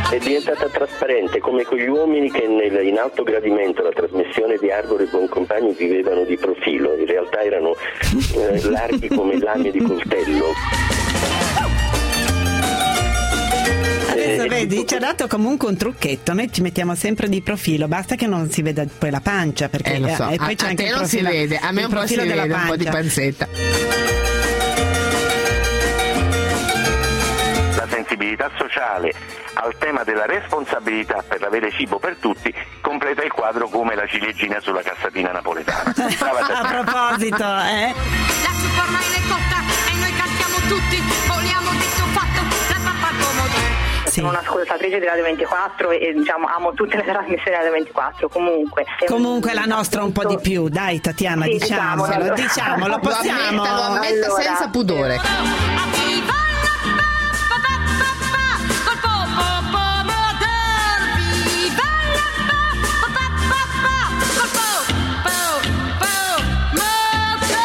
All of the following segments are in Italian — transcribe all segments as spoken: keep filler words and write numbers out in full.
è diventata trasparente, come quegli uomini che nel, in alto gradimento, la trasmissione di Arbore e Boncompagni, vivevano di profilo, in realtà erano eh, larghi come lame di coltello. Adesso vedi, ci ha dato comunque un trucchetto. Noi ci mettiamo sempre di profilo, basta che non si veda poi la pancia, perché eh, lo so. e poi a, c'è a anche te il non profilo, si vede, a me un po' si vede della un po' di panzetta. La sensibilità sociale al tema della responsabilità per l'avere cibo per tutti completa il quadro come la ciliegina sulla cassatina napoletana. A proposito, eh? La zuppa ormai è cotta e noi cantiamo tutti, vogliamo detto fatto, la pappa al pomodoro. Sì. Sono un'ascoltatrice di Radio ventiquattro e diciamo amo tutte le trasmissioni di Radio ventiquattro. Comunque Comunque la nostra un po' di più, dai Tatiana, sì, diciamolo, diciamolo, diciamolo, possiamo. Lo ammetta, lo ammetta Allora, senza pudore. Viva la pappa, pappa, col pomodoro. Viva la pappa, pappa, col pomodoro.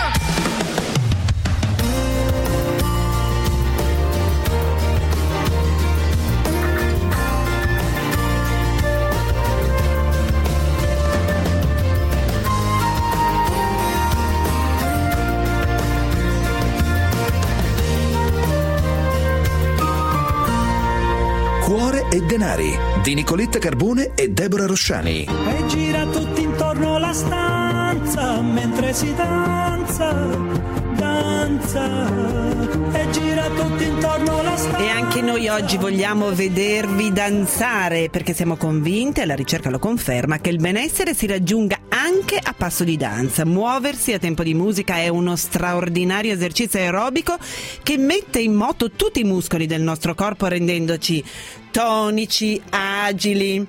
Cuore e denari di Nicoletta Carbone e Deborah Rosciani. E gira tutti intorno la stanza mentre si danza, danza. E gira tutti intorno la stanza. E anche noi oggi vogliamo vedervi danzare, perché siamo convinte, la ricerca lo conferma, che il benessere si raggiunga anche a passo di danza. Muoversi a tempo di musica è uno straordinario esercizio aerobico che mette in moto tutti i muscoli del nostro corpo, rendendoci tonici, agili,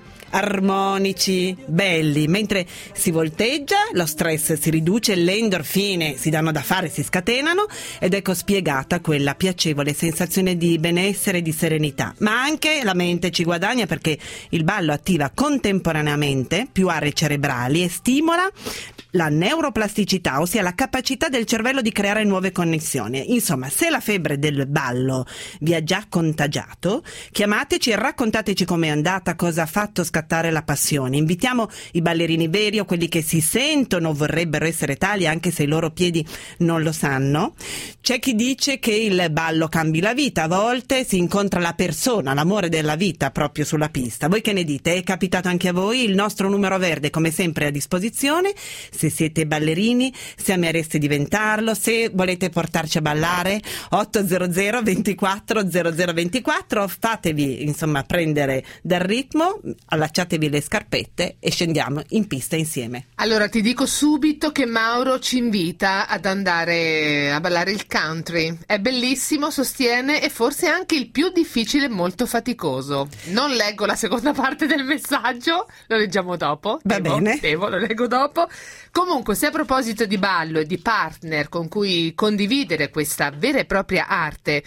armonici, belli. Mentre si volteggia, lo stress si riduce, le endorfine si danno da fare, si scatenano, ed ecco spiegata quella piacevole sensazione di benessere e di serenità. Ma anche la mente ci guadagna, perché il ballo attiva contemporaneamente più aree cerebrali e stimola la neuroplasticità, ossia la capacità del cervello di creare nuove connessioni. Insomma, se la febbre del ballo vi ha già contagiato, chiamateci e raccontateci com'è andata, cosa ha fatto scattare la passione. Invitiamo i ballerini veri o quelli che si sentono vorrebbero essere tali anche se i loro piedi non lo sanno. C'è chi dice che il ballo cambi la vita, a volte si incontra la persona, l'amore della vita proprio sulla pista. Voi che ne dite? È capitato anche a voi? Il nostro numero verde come sempre è a disposizione. Se siete ballerini, se amereste diventarlo, se volete portarci a ballare, otto zero zero ventiquattro zero zero ventiquattro, fatevi insomma prendere dal ritmo, allacciatevi le scarpette e scendiamo in pista insieme. Allora ti dico subito che Mauro ci invita ad andare a ballare il country. È bellissimo, sostiene, e forse anche il più difficile e molto faticoso. Non leggo la seconda parte del messaggio, lo leggiamo dopo. Va devo, bene. Devo, lo leggo dopo. Comunque, se a proposito di ballo e di partner con cui condividere questa vera e propria arte,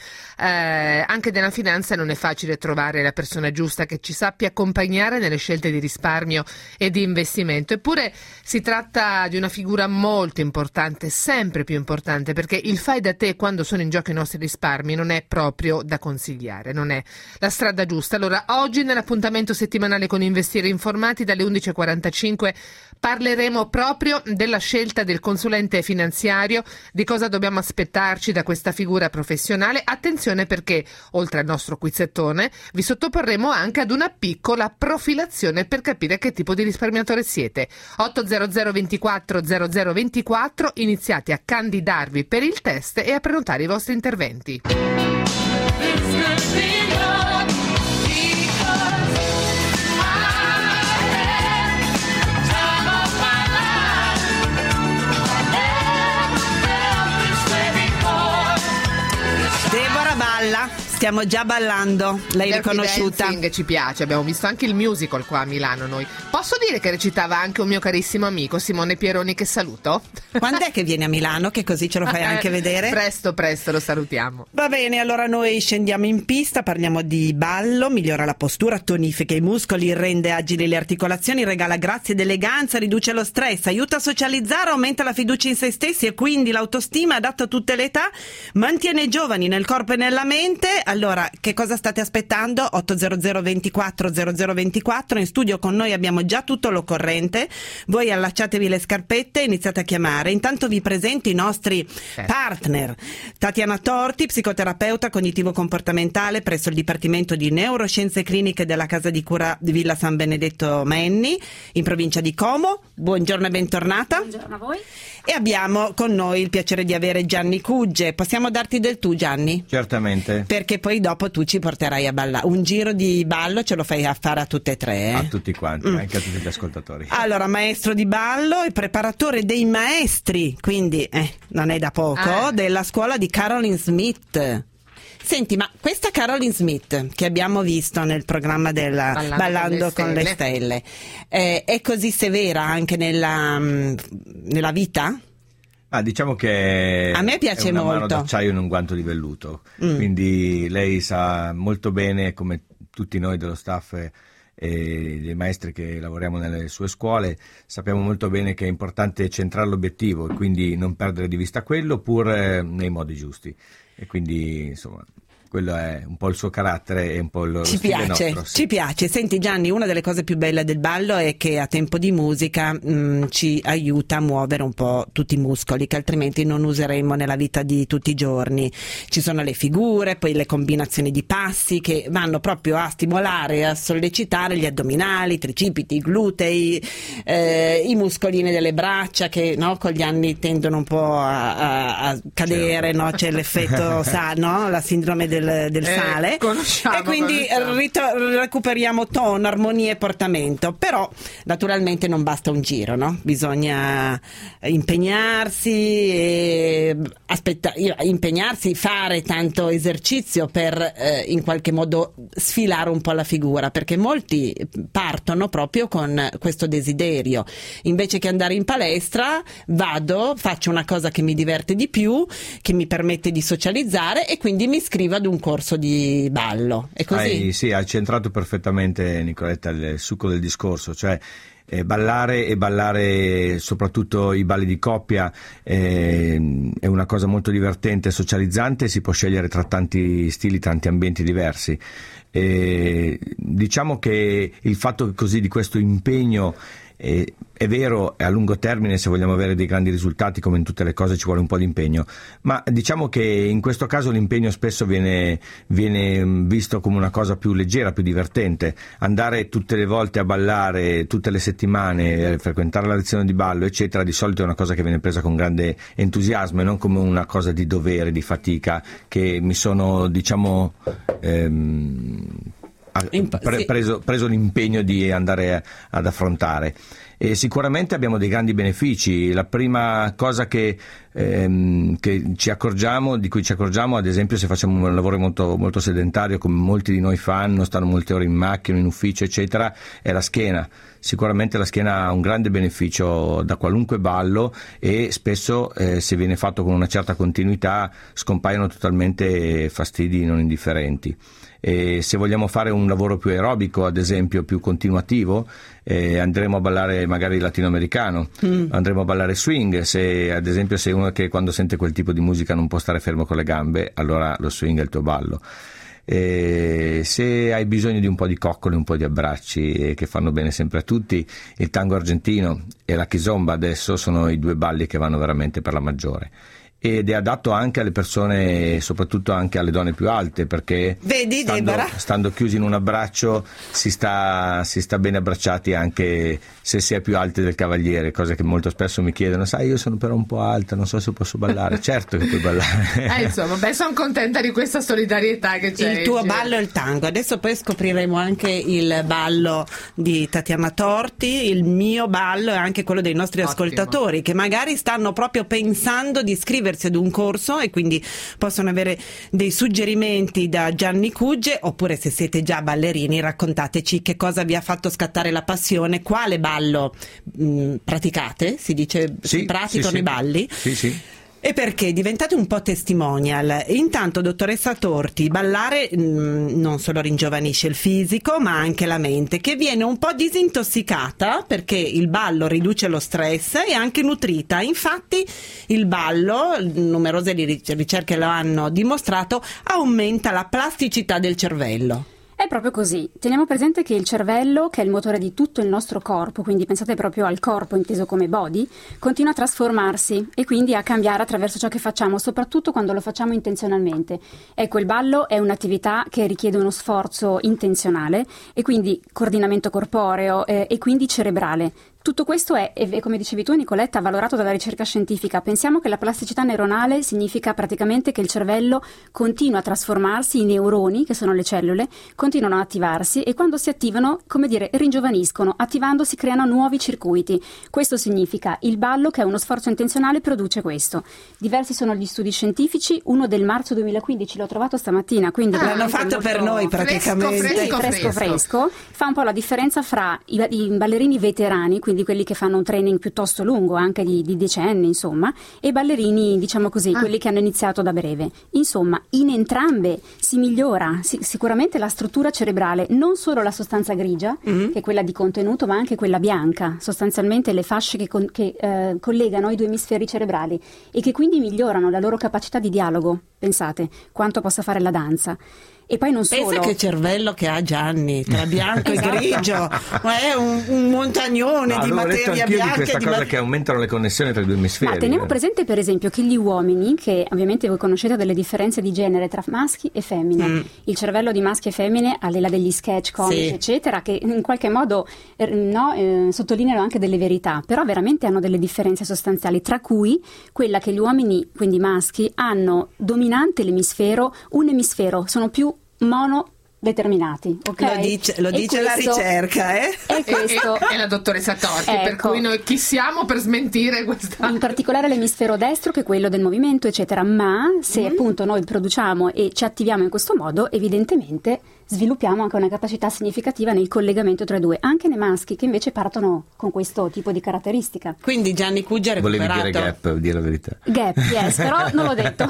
eh, anche nella finanza non è facile trovare la persona giusta che ci sappia accompagnare nelle scelte di risparmio e di investimento. Eppure si tratta di una figura molto importante, sempre più importante, perché il fai da te quando sono in gioco i nostri risparmi non è proprio da consigliare, non è la strada giusta. Allora, oggi nell'appuntamento settimanale con Investire Informati dalle undici e quarantacinque parleremo proprio della scelta del consulente finanziario, di cosa dobbiamo aspettarci da questa figura professionale. Attenzione, perché oltre al nostro quizzettone vi sottoporremo anche ad una piccola profilazione per capire che tipo di risparmiatore siete. otto zero zero ventiquattro zero zero ventiquattro, iniziate a candidarvi per il test e a prenotare i vostri interventi. Deborah balla, stiamo già ballando, l'hai Dirty riconosciuta? Dancing ci piace, abbiamo visto anche il musical qua a Milano noi. Posso dire che recitava anche un mio carissimo amico Simone Pieroni, che saluto? Quando è che vieni a Milano, che così ce lo fai anche vedere? Presto, presto, lo salutiamo. Va bene, allora noi scendiamo in pista, parliamo di ballo, migliora la postura, tonifica i muscoli, rende agili le articolazioni, regala grazia ed eleganza, riduce lo stress, aiuta a socializzare, aumenta la fiducia in se stessi e quindi l'autostima, adatto a tutte le età, mantiene i giovani nel corpo e nella mente, assolutamente. Allora, che cosa state aspettando? otto zero zero ventiquattro zero zero ventiquattro, in studio con noi abbiamo già tutto l'occorrente, voi allacciatevi le scarpette e iniziate a chiamare. Intanto vi presento i nostri partner. Tatiana Torti, psicoterapeuta cognitivo-comportamentale presso il Dipartimento di Neuroscienze Cliniche della Casa di Cura di Villa San Benedetto Menni, in provincia di Como. Buongiorno e bentornata. Buongiorno a voi. E abbiamo con noi il piacere di avere Gianni Cugge. Possiamo darti del tu, Gianni? Certamente. Perché poi dopo tu ci porterai a ballare. Un giro di ballo ce lo fai a fare a tutte e tre. Eh? A tutti quanti, mm. anche a tutti gli ascoltatori. Allora, maestro di ballo e preparatore dei maestri, quindi eh, non è da poco, ah. della scuola di Caroline Smith. Senti, ma questa Caroline Smith che abbiamo visto nel programma della Ballando, Ballando con le Stelle, con le stelle eh, è così severa anche nella, nella vita? Ah, diciamo che a me piace è una molto. Mano d'acciaio in un guanto di velluto, mm. quindi lei sa molto bene, come tutti noi dello staff e dei maestri che lavoriamo nelle sue scuole, sappiamo molto bene che è importante centrare l'obiettivo e quindi non perdere di vista quello, pur nei modi giusti. E quindi insomma quello è un po' il suo carattere e un po' il ci stile piace, nostro, sì. Ci piace. Senti Gianni, una delle cose più belle del ballo è che a tempo di musica mh, ci aiuta a muovere un po' tutti i muscoli che altrimenti non useremmo nella vita di tutti i giorni. Ci sono le figure, poi le combinazioni di passi che vanno proprio a stimolare e a sollecitare gli addominali, i tricipiti, i glutei, eh, i muscolini delle braccia che no, con gli anni tendono un po' a, a, a cadere, certo. No? C'è l'effetto sa, no? La sindrome del del sale, eh, e quindi rito- recuperiamo tono, armonia e portamento. Però naturalmente non basta un giro, no? Bisogna impegnarsi e aspetta- impegnarsi, fare tanto esercizio per eh, in qualche modo sfilare un po' la figura, perché molti partono proprio con questo desiderio, invece che andare in palestra vado, faccio una cosa che mi diverte di più, che mi permette di socializzare e quindi mi iscrivo ad un corso di ballo. È così? Hai, sì, hai centrato perfettamente, Nicoletta, il succo del discorso, cioè eh, ballare e ballare soprattutto i balli di coppia eh, è una cosa molto divertente, socializzante, si può scegliere tra tanti stili, tanti ambienti diversi. E diciamo che il fatto così di questo impegno eh, è vero, a lungo termine, se vogliamo avere dei grandi risultati, come in tutte le cose ci vuole un po' di impegno, ma diciamo che in questo caso l'impegno spesso viene, viene visto come una cosa più leggera, più divertente. Andare tutte le volte a ballare, tutte le settimane, frequentare la lezione di ballo eccetera, di solito è una cosa che viene presa con grande entusiasmo e non come una cosa di dovere, di fatica, che mi sono diciamo ehm, pre- preso, preso l'impegno di andare ad affrontare. E sicuramente abbiamo dei grandi benefici. La prima cosa che, ehm, che ci accorgiamo, di cui ci accorgiamo, ad esempio, se facciamo un lavoro molto, molto sedentario, come molti di noi fanno, stanno molte ore in macchina, in ufficio, eccetera, è la schiena. Sicuramente la schiena ha un grande beneficio da qualunque ballo e spesso, eh, se viene fatto con una certa continuità, scompaiono totalmente fastidi non indifferenti. E se vogliamo fare un lavoro più aerobico, ad esempio più continuativo, eh, andremo a ballare magari latinoamericano, mm. andremo a ballare swing. Se ad esempio sei uno che quando sente quel tipo di musica non può stare fermo con le gambe, allora lo swing è il tuo ballo. E se hai bisogno di un po' di coccole, un po' di abbracci eh, che fanno bene sempre a tutti, il tango argentino e la kizomba adesso sono i due balli che vanno veramente per la maggiore. Ed è adatto anche alle persone, soprattutto anche alle donne più alte, perché vedi, stando, stando chiusi in un abbraccio si sta, si sta bene abbracciati anche se si è più alti del cavaliere, cose che molto spesso mi chiedono, sai, io sono però un po' alta, non so se posso ballare. Certo che puoi ballare. Eh, insomma, beh, sono contenta di questa solidarietà che c'è. Il tuo ballo è il tango. Adesso poi scopriremo anche il ballo di Tatiana Torti, il mio ballo e anche quello dei nostri Ottimo. ascoltatori che magari stanno proprio pensando di iscriversi ad un corso e quindi possono avere dei suggerimenti da Gianni Cugge, oppure se siete già ballerini raccontateci che cosa vi ha fatto scattare la passione, quale ballo mh, praticate, si dice, sì, si praticano sì, i balli. sì, sì. E perché diventate un po' testimonial. Intanto, dottoressa Torti, ballare mh, non solo ringiovanisce il fisico ma anche la mente, che viene un po' disintossicata perché il ballo riduce lo stress e anche nutrita. Infatti il ballo, numerose ricerche lo hanno dimostrato, aumenta la plasticità del cervello. È proprio così. Teniamo presente che il cervello, che è il motore di tutto il nostro corpo, quindi pensate proprio al corpo inteso come body, continua a trasformarsi e quindi a cambiare attraverso ciò che facciamo, soprattutto quando lo facciamo intenzionalmente. Ecco, il ballo è un'attività che richiede uno sforzo intenzionale e quindi coordinamento corporeo eh, e quindi cerebrale. Tutto questo è, e come dicevi tu Nicoletta, valorato dalla ricerca scientifica. Pensiamo che la plasticità neuronale significa praticamente che il cervello continua a trasformarsi, i neuroni, che sono le cellule, continuano ad attivarsi e quando si attivano, come dire, ringiovaniscono, attivando si creano nuovi circuiti. Questo significa il ballo, che è uno sforzo intenzionale, produce questo. Diversi sono gli studi scientifici, uno del marzo duemilaquindici l'ho trovato stamattina, quindi ah, l'hanno fatto per noi praticamente. Fresco fresco, fresco, fresco. Fa un po' la differenza fra i, i ballerini veterani, quindi quelli che fanno un training piuttosto lungo, anche di, di decenni, insomma, e ballerini, diciamo così, ah. quelli che hanno iniziato da breve. Insomma, in entrambe si migliora si, sicuramente la struttura cerebrale, non solo la sostanza grigia, mm-hmm. che è quella di contenuto, ma anche quella bianca, sostanzialmente le fasce che, con, che eh, collegano i due emisferi cerebrali e che quindi migliorano la loro capacità di dialogo. Pensate quanto possa fare la danza. E poi non solo. Pensa che cervello che ha Gianni, tra bianco esatto. e grigio, ma è un, un montagnone no, di materia di bianca. questa di cosa ma... che aumentano le connessioni tra i due emisferi. Ma teniamo presente per esempio che gli uomini, che ovviamente voi conoscete delle differenze di genere tra maschi e femmine, mm. il cervello di maschi e femmine, al di là degli sketch comici sì. eccetera, che in qualche modo eh, no, eh, sottolineano anche delle verità, però veramente hanno delle differenze sostanziali, tra cui quella che gli uomini, quindi maschi, hanno dominante l'emisfero, un emisfero, sono più mono determinati, ok? Lo dice, lo dice questo, la ricerca, eh? E, questo, e, e la dottoressa Torti, ecco, per cui noi chi siamo per smentire questa... In particolare l'emisfero destro, che è quello del movimento, eccetera, ma se mm. appunto noi produciamo e ci attiviamo in questo modo, evidentemente sviluppiamo anche una capacità significativa nel collegamento tra i due, anche nei maschi che invece partono con questo tipo di caratteristica. Quindi Gianni Cuggia ha recuperato... Volevi dire gap, dire la verità. Gap, yes, però non l'ho detto.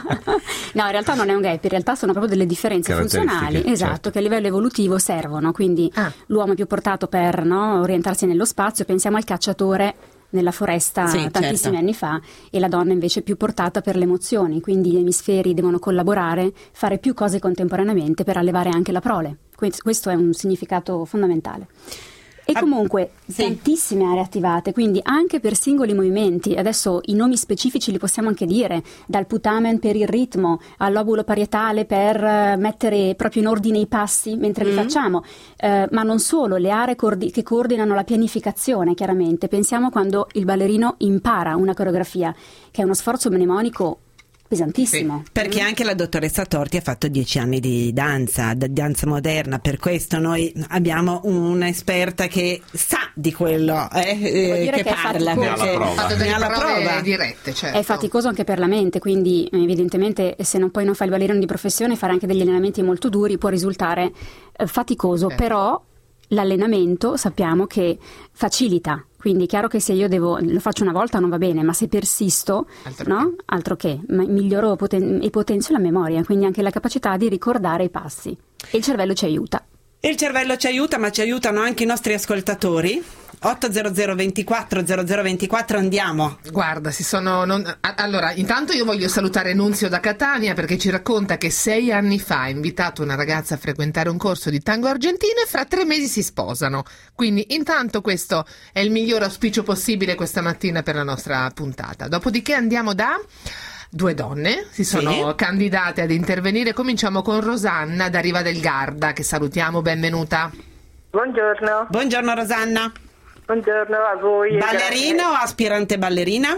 No, in realtà non è un gap, in realtà sono proprio delle differenze funzionali, esatto, certo. che a livello evolutivo servono, quindi ah. l'uomo è più portato per no, orientarsi nello spazio, pensiamo al cacciatore nella foresta sì, tantissimi certo. anni fa, e la donna invece è più portata per le emozioni, quindi gli emisferi devono collaborare, fare più cose contemporaneamente per allevare anche la prole. Questo è un significato fondamentale. E comunque sì. tantissime aree attivate, quindi anche per singoli movimenti. Adesso i nomi specifici li possiamo anche dire, dal putamen per il ritmo al lobulo parietale per mettere proprio in ordine i passi mentre mm. li facciamo, eh, ma non solo, le aree coordi- che coordinano la pianificazione, chiaramente. Pensiamo quando il ballerino impara una coreografia, che è uno sforzo mnemonico pesantissimo. Sì, perché anche la dottoressa Torti ha fatto dieci anni di danza, di danza moderna, per questo noi abbiamo un'esperta che sa di quello eh, eh, che, che parla. Ne ha la prova. Ha fatto delle prove prove dirette, certo. È faticoso anche per la mente, quindi evidentemente se non poi non fai il ballerino di professione, fare anche degli allenamenti molto duri può risultare eh, faticoso, certo. però l'allenamento sappiamo che facilita. Quindi è chiaro che se io devo, lo faccio una volta non va bene, ma se persisto, altro no? che, altro che miglioro poten- e potenzio la memoria, quindi anche la capacità di ricordare i passi. E il cervello ci aiuta. Il cervello ci aiuta, ma ci aiutano anche i nostri ascoltatori. otto zero zero ventiquattro zero zero ventiquattro, andiamo. Guarda, si sono non... allora intanto io voglio salutare Nunzio da Catania, perché ci racconta che sei anni fa ha invitato una ragazza a frequentare un corso di tango argentino e fra tre mesi si sposano. Quindi intanto questo è il miglior auspicio possibile questa mattina per la nostra puntata. Dopodiché andiamo da due donne, si sono sì. candidate ad intervenire. Cominciamo con Rosanna da Riva del Garda, che salutiamo, benvenuta. Buongiorno. Buongiorno Rosanna. Buongiorno a voi. Ballerina o aspirante ballerina?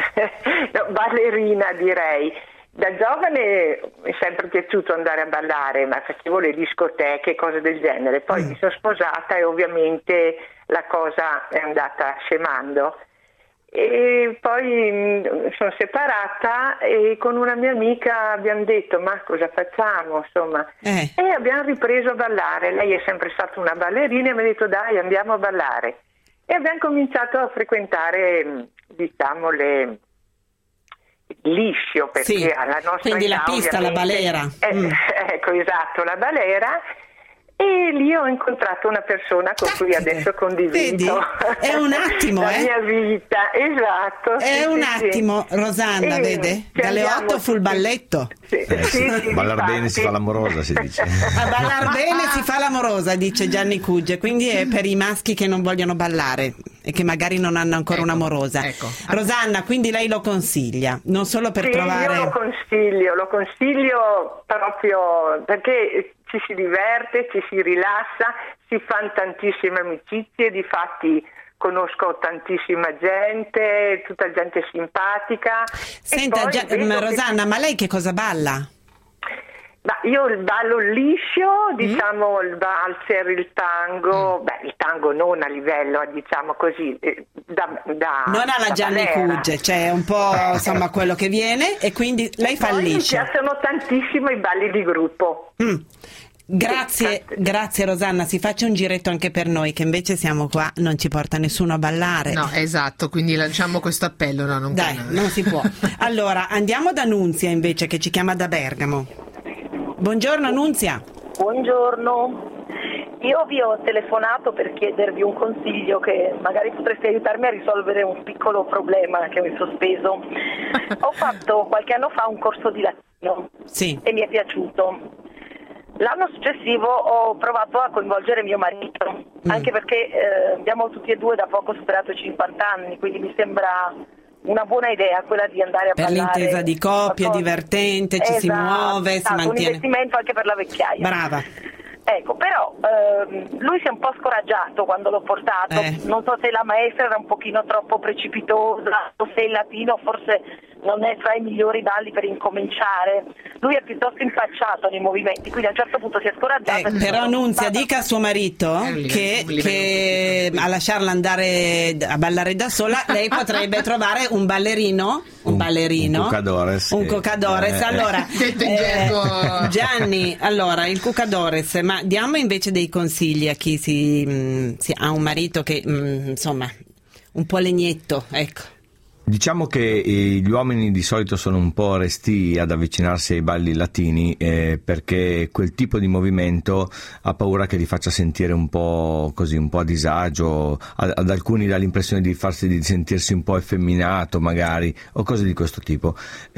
No, ballerina direi. Da giovane mi è sempre piaciuto andare a ballare, ma facevo le discoteche e cose del genere. Poi mm. mi sono sposata e ovviamente la cosa è andata scemando. E poi sono separata e con una mia amica abbiamo detto ma cosa facciamo, insomma, eh. e abbiamo ripreso a ballare. Lei è sempre stata una ballerina e mi ha detto dai andiamo a ballare, e abbiamo cominciato a frequentare diciamo le, liscio, perché sì, alla nostra quindi età, la pista, la balera. Eh, mm. Ecco, esatto, la balera. E lì ho incontrato una persona con cui adesso condivido. Vedi? È un attimo, la eh? mia vita, esatto. È sì, un sì, attimo, sì. Rosanna, E vede? Dalle otto fu il balletto. Sì, Eh, sì, sì. sì, Ballar infatti. bene si fa l'amorosa, si dice. A ballar bene si fa l'amorosa, dice Gianni Cuge, quindi è per i maschi che non vogliono ballare e che magari non hanno ancora ecco, un'amorosa. Ecco. Rosanna, quindi lei lo consiglia, non solo per sì, trovare... io lo consiglio, lo consiglio proprio perché ci si diverte, ci si rilassa, si fanno tantissime amicizie, difatti conosco tantissima gente, tutta gente simpatica. Senta, poi Gia- vedo Rosanna, che... ma lei che cosa balla? Ma io il ballo liscio, diciamo il valzer, il tango, Mm. beh il tango non a livello, diciamo così, eh, da, da Non alla da Gianni balera. Cuge, cioè un po' insomma quello che viene, e quindi lei fa il Poi mi liscio. piacciono tantissimo i balli di gruppo. Mm. Grazie, grazie Rosanna, si faccia un giretto anche per noi che invece siamo qua, non ci porta nessuno a ballare. No, esatto, quindi lanciamo questo appello, no, non Dai, credo. non si può. Allora, andiamo da Nunzia invece, che ci chiama da Bergamo. Buongiorno Nunzia. Buongiorno, io vi ho telefonato per chiedervi un consiglio che magari potreste aiutarmi a risolvere un piccolo problema che ho in sospeso. Ho fatto qualche anno fa un corso di latino Sì. e mi è piaciuto. L'anno successivo ho provato a coinvolgere mio marito, Mm. anche perché eh, abbiamo tutti e due da poco superato i cinquanta anni, quindi mi sembra una buona idea quella di andare a Per ballare. l'intesa di coppia, qualcosa. divertente, ci si Esatto, muove, si esatto, un mantiene. investimento anche per la vecchiaia. Brava. Ecco, però ehm, lui si è un po' scoraggiato quando l'ho portato, Eh. non so se la maestra era un pochino troppo precipitosa o se il latino forse non è tra i migliori balli per incominciare. Lui è piuttosto impacciato nei movimenti, quindi a un certo punto si è scoraggiato. Eh, e si però sono Nunzia portata- dica a suo marito un livello- che, un livello che a lasciarla andare a ballare da sola lei potrebbe trovare un ballerino, un, Un- ballerino, un cucadores, un sì. cucadores. Eh. Allora, Detto in gergo. Gianni, allora il cucadores, ma diamo invece dei consigli a chi si, mh, si ha un marito che mh, insomma un po' legnetto, ecco. Diciamo che eh, gli uomini di solito sono un po' restii ad avvicinarsi ai balli latini eh, perché quel tipo di movimento ha paura che li faccia sentire un po' così, un po' a disagio, ad, ad alcuni dà l'impressione di farsi di sentirsi un po' effeminato magari o cose di questo tipo.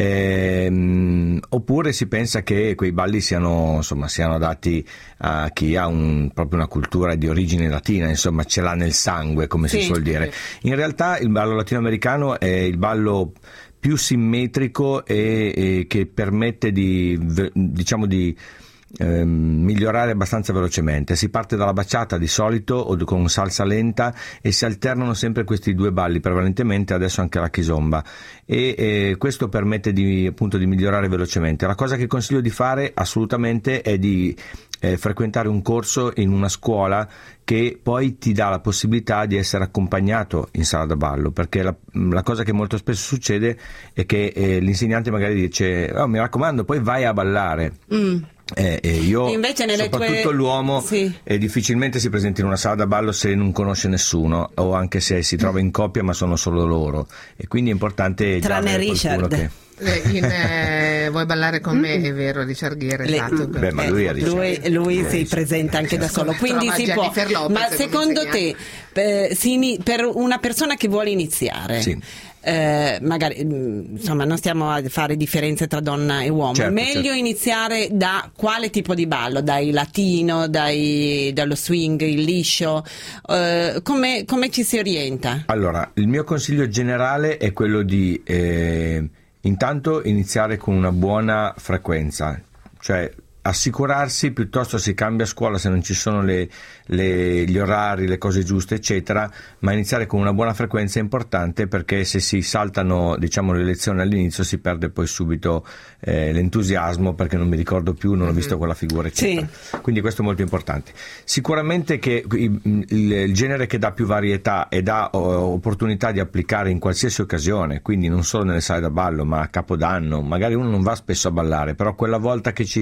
Ehm, oppure si pensa che quei balli siano, insomma, siano adatti a chi ha un, proprio una cultura di origine latina, insomma ce l'ha nel sangue, come Sì. si suol dire. In realtà il ballo latinoamericano è il ballo più simmetrico e, e che permette di, diciamo, di ehm, migliorare abbastanza velocemente. Si parte dalla bachata di solito o con salsa lenta e si alternano sempre questi due balli, prevalentemente adesso anche la kizomba, e eh, questo permette di, appunto, di migliorare velocemente. La cosa che consiglio di fare assolutamente è di eh, frequentare un corso in una scuola che poi ti dà la possibilità di essere accompagnato in sala da ballo, perché la, la cosa che molto spesso succede è che eh, l'insegnante magari dice oh, mi raccomando poi vai a ballare. Mm. Eh, eh, io Invece nelle soprattutto tue- l'uomo sì. eh, difficilmente si presenta in una sala da ballo se non conosce nessuno o anche se si trova in coppia ma sono solo loro, e quindi è importante già Tranne avere qualcuno Richard. che... Eh, in, eh, vuoi ballare con me? È vero, Richard Gere, Le- esatto. Beh, ma lui è Richard. lui, lui si presenta anche da solo, quindi Trova si può. Jennifer Lopez Ma come secondo te, eh, si ini- per una persona che vuole iniziare, Sì. eh, magari mh, insomma non stiamo a fare differenze tra donna e uomo, Certo, meglio certo. iniziare da quale tipo di ballo? Dai latino, dai, dallo swing, il liscio, eh, come, come ci si orienta? Allora, il mio consiglio generale è quello di eh, intanto iniziare con una buona frequenza, cioè assicurarsi, piuttosto si cambia scuola se non ci sono le, le, gli orari, le cose giuste eccetera, ma iniziare con una buona frequenza è importante, perché se si saltano, diciamo, le lezioni all'inizio si perde poi subito eh, l'entusiasmo, perché non mi ricordo più, non ho visto quella figura eccetera. Sì. Quindi questo è molto importante. Sicuramente che il, il, il genere che dà più varietà e dà oh, opportunità di applicare in qualsiasi occasione, quindi non solo nelle sale da ballo ma a Capodanno, magari uno non va spesso a ballare, però quella volta che ci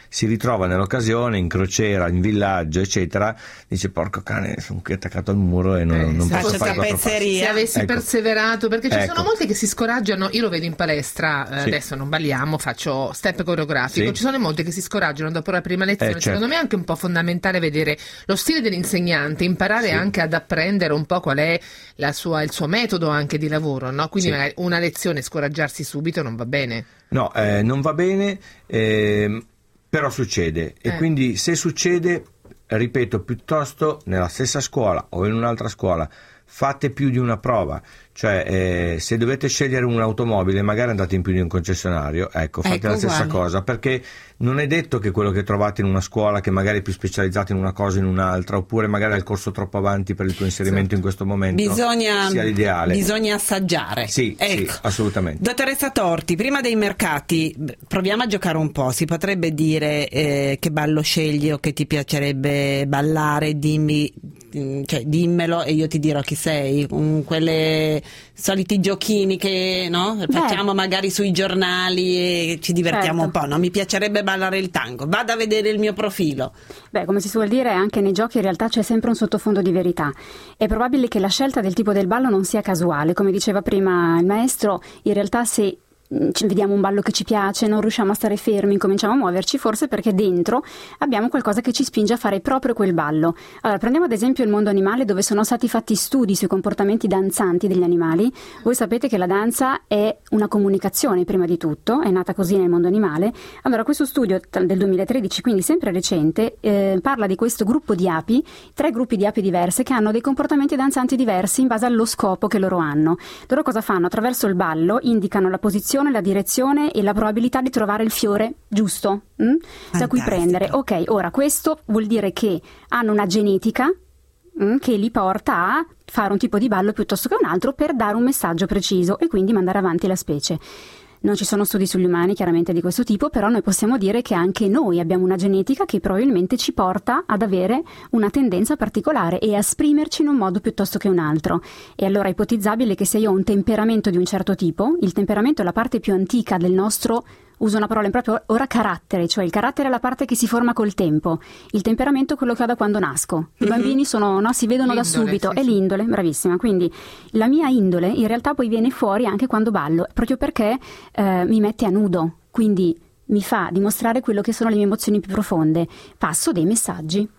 si ritrova nell'occasione in crociera, in villaggio, eccetera, dice porco cane, sono qui attaccato al muro e non, eh, non posso fare quattro passi. Se avessi ecco. perseverato, perché ci ecco. sono molti che si scoraggiano, io lo vedo in palestra, eh, sì. adesso non balliamo, faccio step coreografico, sì. ci sono molti che si scoraggiano dopo la prima lezione, eh, secondo certo. me è anche un po' fondamentale vedere lo stile dell'insegnante, imparare sì. anche ad apprendere un po' qual è la sua, il suo metodo anche di lavoro, no? Quindi sì. magari una lezione scoraggiarsi subito non va bene. No, eh, non va bene, eh, però succede e Eh. quindi se succede, ripeto, piuttosto nella stessa scuola o in un'altra scuola fate più di una prova, cioè eh, se dovete scegliere un'automobile magari andate in più di un concessionario, ecco, fate ecco, la stessa uguale. cosa, perché non è detto che quello che trovate in una scuola che magari è più specializzata in una cosa o in un'altra, oppure magari ha il corso troppo avanti per il tuo inserimento sì. in questo momento bisogna, sia l'ideale. Bisogna assaggiare. Sì, ecco. sì, assolutamente. Dottoressa Torti, prima dei mercati proviamo a giocare un po', si potrebbe dire eh, che ballo scegli o che ti piacerebbe ballare, dimmi, cioè dimmelo e io ti dirò chi sei, um, quelle soliti giochini che no? facciamo magari sui giornali e ci divertiamo certo. un po', no? Mi piacerebbe ballare il tango, vado a vedere il mio profilo. Beh, come si suol dire, anche nei giochi in realtà c'è sempre un sottofondo di verità. È probabile che la scelta del tipo del ballo non sia casuale, come diceva prima il maestro, in realtà se vediamo un ballo che ci piace, non riusciamo a stare fermi, cominciamo a muoverci, forse perché dentro abbiamo qualcosa che ci spinge a fare proprio quel ballo. Allora, prendiamo ad esempio il mondo animale, dove sono stati fatti studi sui comportamenti danzanti degli animali. Voi sapete che la danza è una comunicazione prima di tutto, è nata così nel mondo animale. Allora, questo studio del duemilatredici, quindi sempre recente, eh, parla di questo gruppo di api, tre gruppi di api diverse che hanno dei comportamenti danzanti diversi in base allo scopo che loro hanno. Loro cosa fanno? Attraverso il ballo indicano la posizione, la direzione e la probabilità di trovare il fiore giusto hm? da cui prendere. Ok, ora questo vuol dire che hanno una genetica hm, che li porta a fare un tipo di ballo piuttosto che un altro per dare un messaggio preciso e quindi mandare avanti la specie. Non ci sono studi sugli umani chiaramente di questo tipo, però noi possiamo dire che anche noi abbiamo una genetica che probabilmente ci porta ad avere una tendenza particolare e a esprimerci in un modo piuttosto che un altro. E allora è ipotizzabile che se io ho un temperamento di un certo tipo, il temperamento è la parte più antica del nostro, uso una parola impropria, ora carattere, cioè il carattere è la parte che si forma col tempo, il temperamento è quello che ho da quando nasco. I mm-hmm. bambini sono, no, si vedono l'indole, da subito, sì, è l'indole, bravissima. Quindi la mia indole in realtà poi viene fuori anche quando ballo, proprio perché eh, mi mette a nudo, quindi mi fa dimostrare quello che sono le mie emozioni più profonde. Passo dei messaggi.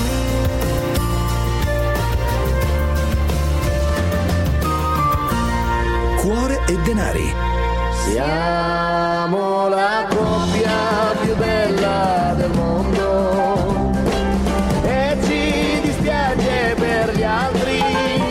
Cuore e denari. Siamo la coppia più bella del mondo e ci dispiace per gli altri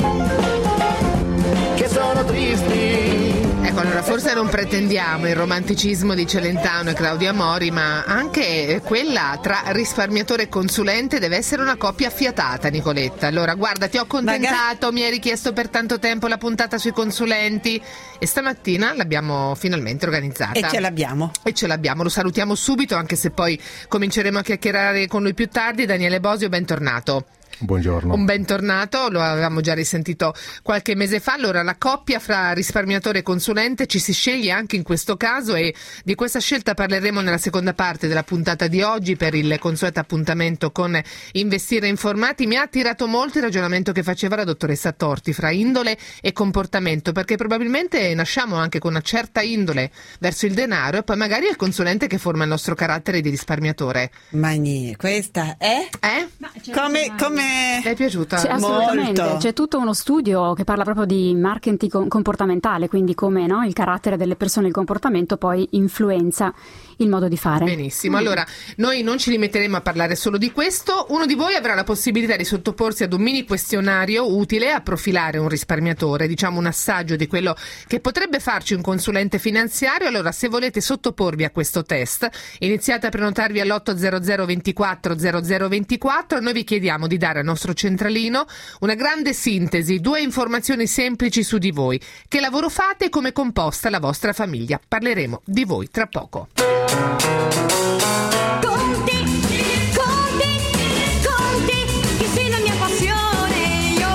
che sono tristi. Ecco, allora forse non pretendiamo il romanticismo di Celentano e Claudia Mori, ma anche quella tra risparmiatore e consulente deve essere una coppia affiatata, Nicoletta. Allora, guarda, ti ho accontentato, Magari... mi hai richiesto per tanto tempo la puntata sui consulenti e stamattina l'abbiamo finalmente organizzata. E ce l'abbiamo. E ce l'abbiamo, lo salutiamo subito, anche se poi cominceremo a chiacchierare con lui più tardi. Daniele Bosio, bentornato. Buongiorno. Un bentornato, lo avevamo già risentito qualche mese fa. Allora, la coppia fra risparmiatore e consulente ci si sceglie anche in questo caso e di questa scelta parleremo nella seconda parte della puntata di oggi per il consueto appuntamento con Investire Informati. Mi ha attirato molto il ragionamento che faceva la dottoressa Torti fra indole e comportamento, perché probabilmente nasciamo anche con una certa indole verso il denaro e poi magari è il consulente che forma il nostro carattere di risparmiatore. Ma niente, questa è? Eh? No, come, come Ti è piaciuta? C'è, assolutamente, Molto. C'è tutto uno studio che parla proprio di marketing comportamentale, quindi come no, il carattere delle persone, il comportamento poi influenza il modo di fare. Benissimo, mm. allora noi non ci limiteremo a parlare solo di questo. Uno di voi avrà la possibilità di sottoporsi ad un mini questionario utile a profilare un risparmiatore, diciamo un assaggio di quello che potrebbe farci un consulente finanziario. Allora, se volete sottoporvi a questo test, iniziate a prenotarvi all'otto zero zero ventiquattro zero zero ventiquattro. Noi vi chiediamo di dare al nostro centralino una grande sintesi, due informazioni semplici su di voi. Che lavoro fate e come è composta la vostra famiglia? Parleremo di voi tra poco. Conti, conti, conti, che sei la mia passione, io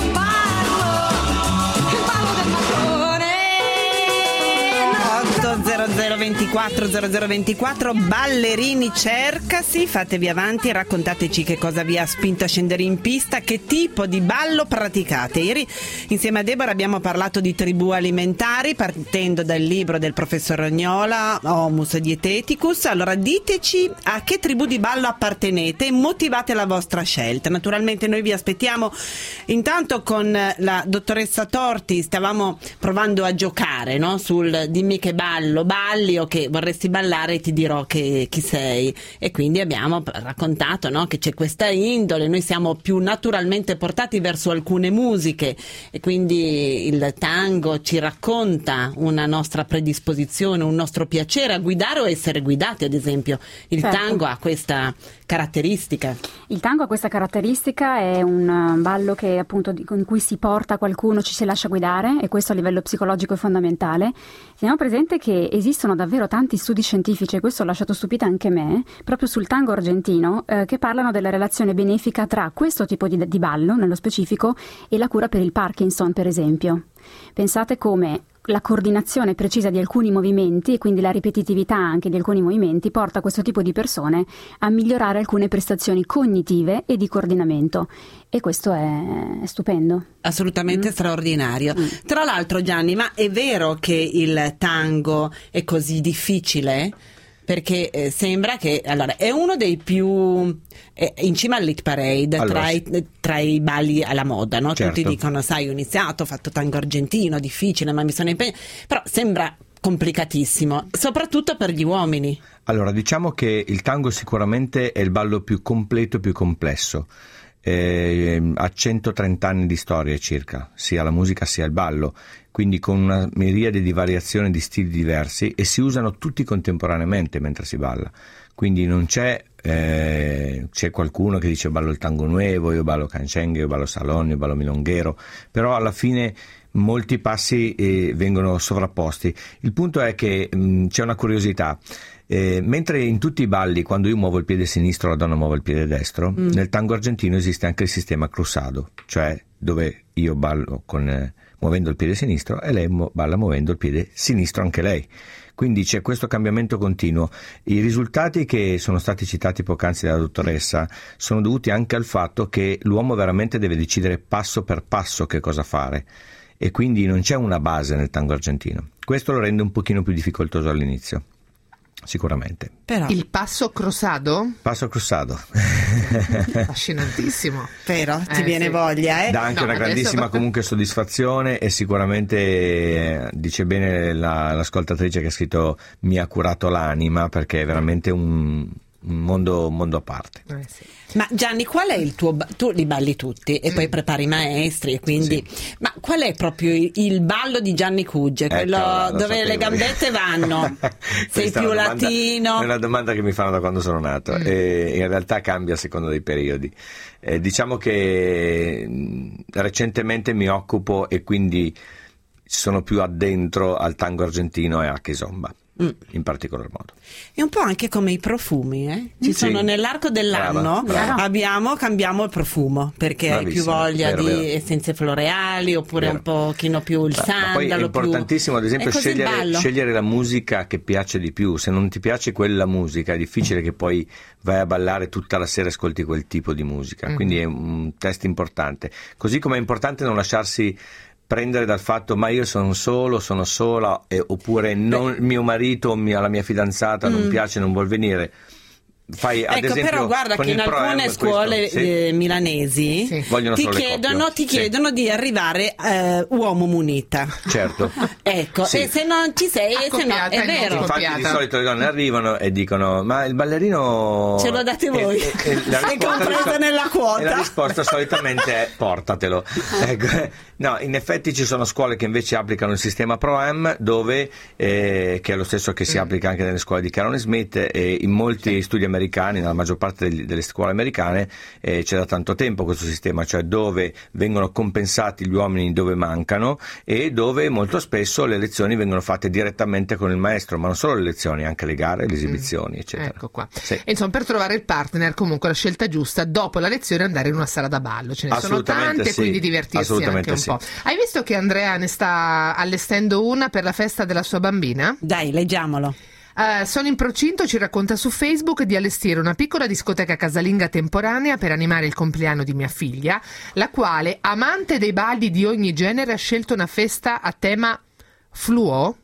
parlo, parlo del padrone. otto zero zero ventiquattro zero zero ventiquattro. Ballerini cercasi, fatevi avanti e raccontateci che cosa vi ha spinto a scendere in pista, che tipo di ballo praticate. Ieri insieme a Deborah abbiamo parlato di tribù alimentari partendo dal libro del professor Rognola, Homus Dieteticus. Allora diteci a che tribù di ballo appartenete e motivate la vostra scelta. Naturalmente noi vi aspettiamo. Intanto con la dottoressa Torti stavamo provando a giocare, no? Sul dimmi che ballo balli o che vorresti ballare e ti dirò che chi sei, e quindi abbiamo raccontato, no? Che c'è questa indole, noi siamo più naturalmente portati verso alcune musiche e quindi il tango ci racconta una nostra predisposizione, un nostro piacere a guidare o essere guidati, ad esempio. Il certo. tango ha questa caratteristica. Il tango ha questa caratteristica, è un ballo che appunto con cui si porta qualcuno, ci si lascia guidare, e questo a livello psicologico è fondamentale. Teniamo presente che esistono davvero tanti studi scientifici, e questo ha lasciato stupita anche me, proprio sul tango argentino, eh, che parlano della relazione benefica tra questo tipo di, di ballo, nello specifico, e la cura per il Parkinson, per esempio. Pensate come la coordinazione precisa di alcuni movimenti e quindi la ripetitività anche di alcuni movimenti porta questo tipo di persone a migliorare alcune prestazioni cognitive e di coordinamento, e questo è, è stupendo. Assolutamente mm. straordinario. Mm. Tra l'altro, Gianni, ma è vero che il tango è così difficile? Perché eh, sembra che allora è uno dei più eh, in cima all'hit parade, allora, tra, i, tra i balli alla moda, no? Certo. Tutti dicono, sai, ho iniziato, ho fatto tango argentino, difficile, ma mi sono impegnato, però sembra complicatissimo, soprattutto per gli uomini. Allora, diciamo che il tango sicuramente è il ballo più completo e più complesso. Eh, ha centotrenta anni di storia circa, sia la musica sia il ballo, quindi con una miriade di variazioni di stili diversi, e si usano tutti contemporaneamente mentre si balla, quindi non c'è eh, c'è qualcuno che dice ballo il tango nuevo, io ballo cancengue, io ballo salon, io ballo milonghero, però alla fine molti passi eh, vengono sovrapposti. Il punto è che mh, c'è una curiosità. Eh, mentre in tutti i balli, quando io muovo il piede sinistro, la donna muove il piede destro, mm. nel tango argentino esiste anche il sistema cruzado, cioè dove io ballo con, eh, muovendo il piede sinistro e lei mo- balla muovendo il piede sinistro anche lei. Quindi c'è questo cambiamento continuo. I risultati che sono stati citati poc'anzi dalla dottoressa sono dovuti anche al fatto che l'uomo veramente deve decidere passo per passo che cosa fare, e quindi non c'è una base nel tango argentino. Questo lo rende un pochino più difficoltoso all'inizio. Sicuramente. Però il passo cruzado? Passo cruzado. Affascinantissimo. Però ti eh, viene sì. voglia, eh? Dà anche no, una grandissima adesso... comunque soddisfazione, e sicuramente eh, dice bene la, l'ascoltatrice che ha scritto mi ha curato l'anima, perché è veramente un, un mondo, un mondo a parte. Eh, sì. Ma Gianni, qual è il tuo ba- tu li balli tutti e poi prepari i maestri, e quindi sì. Ma qual è proprio il, il ballo di Gianni Cugge, quello ecco, dove sapevo. Le gambette vanno? Sei più è latino? Domanda, è una domanda che mi fanno da quando sono nato, mm. e in realtà cambia a seconda dei periodi. Eh, diciamo che mh, recentemente mi occupo, e quindi sono più addentro al tango argentino e a Kizomba. Mm. In particolar modo è un po' anche come i profumi, eh? Ci sì. sono nell'arco dell'anno, brava, brava. abbiamo cambiamo il profumo, perché Bravissima. Hai più voglia vero, di vero. essenze floreali, oppure vero. un pochino più il sandalo. Ma poi è importantissimo più... ad esempio scegliere, scegliere la musica che piace di più. Se non ti piace quella musica è difficile che poi vai a ballare tutta la sera e ascolti quel tipo di musica, mm. quindi è un test importante, così come è importante non lasciarsi prendere dal fatto ma io sono solo, sono sola, eh, oppure non, mio marito, mia, la mia fidanzata non mm. piace, non vuol venire. Fai, ad ecco, esempio, però guarda che in alcune scuole questo, sì. eh, milanesi sì. ti, chiedono, ti sì. chiedono di arrivare eh, uomo munita. Certo. Ecco, sì. e se non ci sei, se no, è vero. Infatti di solito le donne arrivano e dicono ma il ballerino ce lo date voi, e, e, e è compreso so- nella quota. E la risposta solitamente è portatelo. Ecco. No, in effetti ci sono scuole che invece applicano il sistema Pro-Am, dove eh, che è lo stesso che si applica anche nelle scuole di Caron Smith, e in molti sì. studi americani, nella maggior parte degli, delle scuole americane eh, c'è da tanto tempo questo sistema, cioè dove vengono compensati gli uomini dove mancano, e dove molto spesso le lezioni vengono fatte direttamente con il maestro, ma non solo le lezioni, anche le gare, le esibizioni, mm. eccetera. Ecco qua. Sì. E insomma, per trovare il partner, comunque la scelta giusta dopo la lezione è andare in una sala da ballo, ce ne sono tante, sì. quindi divertirsi anche un sì. po'. Hai visto che Andrea ne sta allestendo una per la festa della sua bambina? Dai, leggiamolo. Uh, sono in procinto, ci racconta su Facebook, di allestire una piccola discoteca casalinga temporanea per animare il compleanno di mia figlia, la quale, amante dei balli di ogni genere, ha scelto una festa a tema fluo.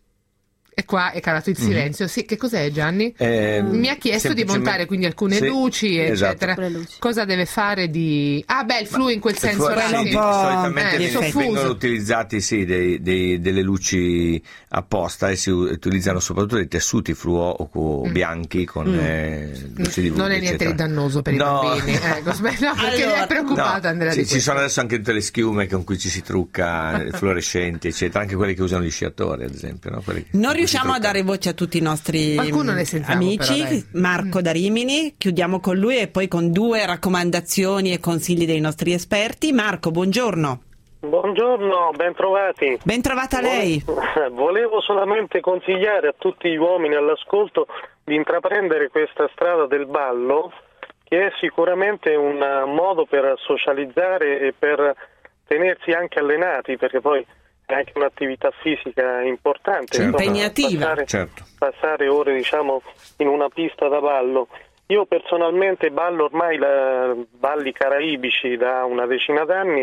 E qua è calato il silenzio. Mm-hmm. Sì, che cos'è, Gianni? Eh, Mi ha chiesto di montare quindi alcune sì, luci, eccetera. Esatto. Cosa deve fare di... Ah, beh, il fluo in quel il senso là. Sì, sì. solitamente eh, vengono, vengono utilizzati sì, dei, dei, delle luci apposta e si utilizzano soprattutto dei tessuti fluo o mm. bianchi con mm. eh, luci di non è niente eccetera. di dannoso per no. i bambini. Ecco, no, perché allora, mi è preoccupato no. Andrea. Sì, di ci sono adesso anche tutte le schiume con cui ci si trucca, fluorescenti, eccetera, anche quelli che usano gli sciatori, ad esempio. No? Quelli non riusciamo a dare voce a tutti i nostri ne sentiamo, amici. Però, Marco mm. da Rimini, chiudiamo con lui e poi con due raccomandazioni e consigli dei nostri esperti. Marco, buongiorno. Buongiorno, ben trovati. Ben trovata lei. Volevo solamente consigliare a tutti gli uomini all'ascolto di intraprendere questa strada del ballo, che è sicuramente un modo per socializzare e per tenersi anche allenati, perché poi è anche un'attività fisica importante, certo. impegnativa, passare, certo. passare ore diciamo in una pista da ballo. Io personalmente ballo ormai la, balli caraibici da una decina d'anni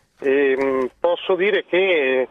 e mh, posso dire che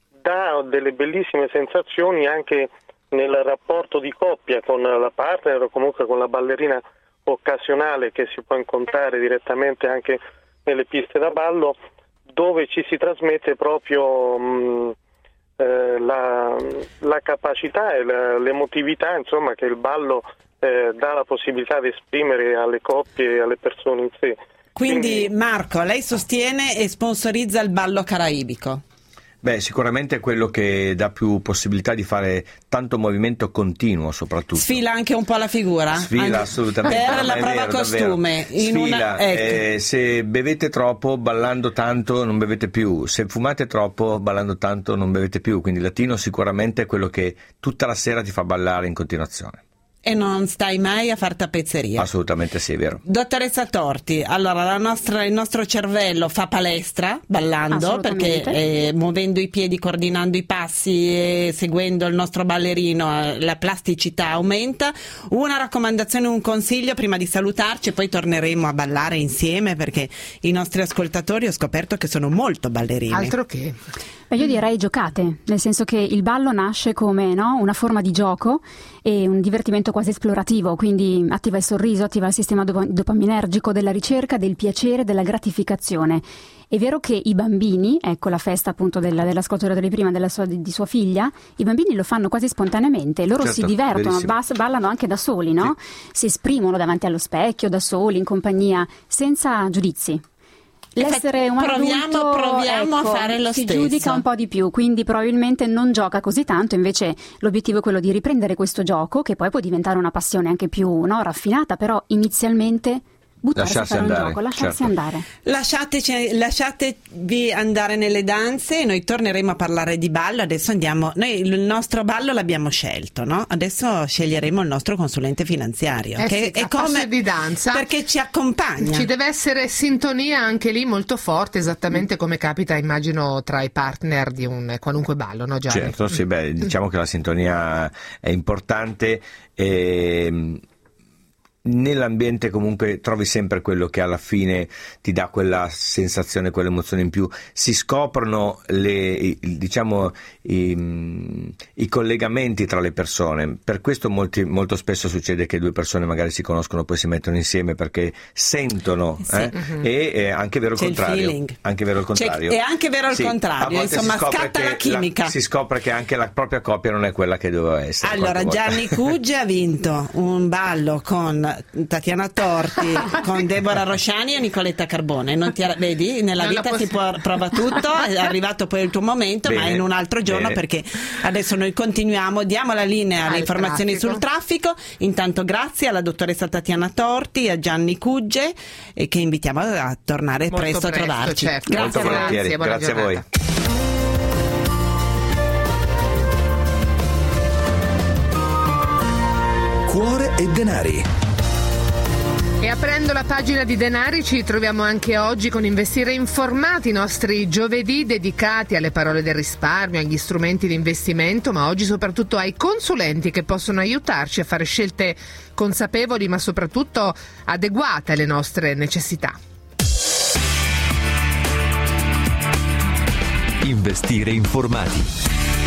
dà delle bellissime sensazioni anche nel rapporto di coppia con la partner o comunque con la ballerina occasionale che si può incontrare direttamente anche nelle piste da ballo, dove ci si trasmette proprio mh, eh, la, la capacità e la, l'emotività, insomma, che il ballo eh, dà la possibilità di esprimere alle coppie e alle persone in sé. Quindi, Quindi Marco, lei sostiene e sponsorizza il ballo caraibico? Beh, sicuramente è quello che dà più possibilità di fare tanto movimento continuo, soprattutto. Sfila anche un po' la figura? Sfila anche assolutamente. Per la è prova vero, costume. In Sfila, una... ecco. eh, se bevete troppo, ballando tanto non bevete più. Se fumate troppo, ballando tanto non bevete più. Quindi il latino sicuramente è quello che tutta la sera ti fa ballare in continuazione. E non stai mai a far tappezzeria. Assolutamente sì, è vero. Dottoressa Torti, allora la nostra, il nostro cervello fa palestra ballando, perché eh, muovendo i piedi, coordinando i passi e seguendo il nostro ballerino la plasticità aumenta. Una raccomandazione, un consiglio prima di salutarci e poi torneremo a ballare insieme, perché i nostri ascoltatori ho scoperto che sono molto ballerini. Altro che... Beh, io direi giocate, nel senso che il ballo nasce come no, una forma di gioco e un divertimento quasi esplorativo, quindi attiva il sorriso, attiva il sistema dop- dopaminergico della ricerca, del piacere, della gratificazione. È vero che i bambini, ecco la festa appunto della, dell'ascoltatore di prima della sua, di, di sua figlia, i bambini lo fanno quasi spontaneamente, loro certo, si divertono, bas- ballano anche da soli, no? Sì. Si esprimono davanti allo specchio, da soli, in compagnia, senza giudizi. L'essere un proviamo, adulto proviamo ecco, a fare lo si stesso. giudica un po' di più, quindi probabilmente non gioca così tanto, invece l'obiettivo è quello di riprendere questo gioco che poi può diventare una passione anche più no, raffinata, però inizialmente buttarsi a fare andare, un gioco, lasciarsi certo. andare. Lasciateci, lasciatevi andare nelle danze e noi torneremo a parlare di ballo. Adesso andiamo, noi il nostro ballo l'abbiamo scelto, no? Adesso sceglieremo il nostro consulente finanziario, eh che sì, è come di danza, perché ci accompagna. Ci deve essere sintonia anche lì molto forte, esattamente come capita immagino tra i partner di un qualunque ballo, no Gianni? Certo, sì, beh, diciamo che la sintonia è importante e nell'ambiente comunque trovi sempre quello che alla fine ti dà quella sensazione, quell'emozione in più. Si scoprono le, diciamo i, i collegamenti tra le persone, per questo molti, molto spesso succede che due persone magari si conoscono poi si mettono insieme perché sentono sì. eh? uh-huh. e è anche vero il C'è contrario il anche vero il contrario C'è, è anche vero il sì, contrario, insomma scatta la chimica, la, si scopre che anche la propria coppia non è quella che doveva essere. Allora Gianni Cugge ha vinto un ballo con Tatiana Torti, con Deborah Rosciani e Nicoletta Carbone. Non ti, vedi, nella non vita posso... si può, prova tutto, è arrivato poi il tuo momento, bene, ma in un altro giorno bene. Perché adesso noi continuiamo, diamo la linea alle Al informazioni traffico. sul traffico. Intanto grazie alla dottoressa Tatiana Torti e a Gianni Cugge e che invitiamo a tornare Molto presto, presto a trovarci. Certo. Grazie, Molto grazie, grazie a voi. Cuore e denari. E aprendo la pagina di Denari ci troviamo anche oggi con Investire Informati, i nostri giovedì dedicati alle parole del risparmio, agli strumenti di investimento, ma oggi soprattutto ai consulenti che possono aiutarci a fare scelte consapevoli ma soprattutto adeguate alle nostre necessità. Investire Informati.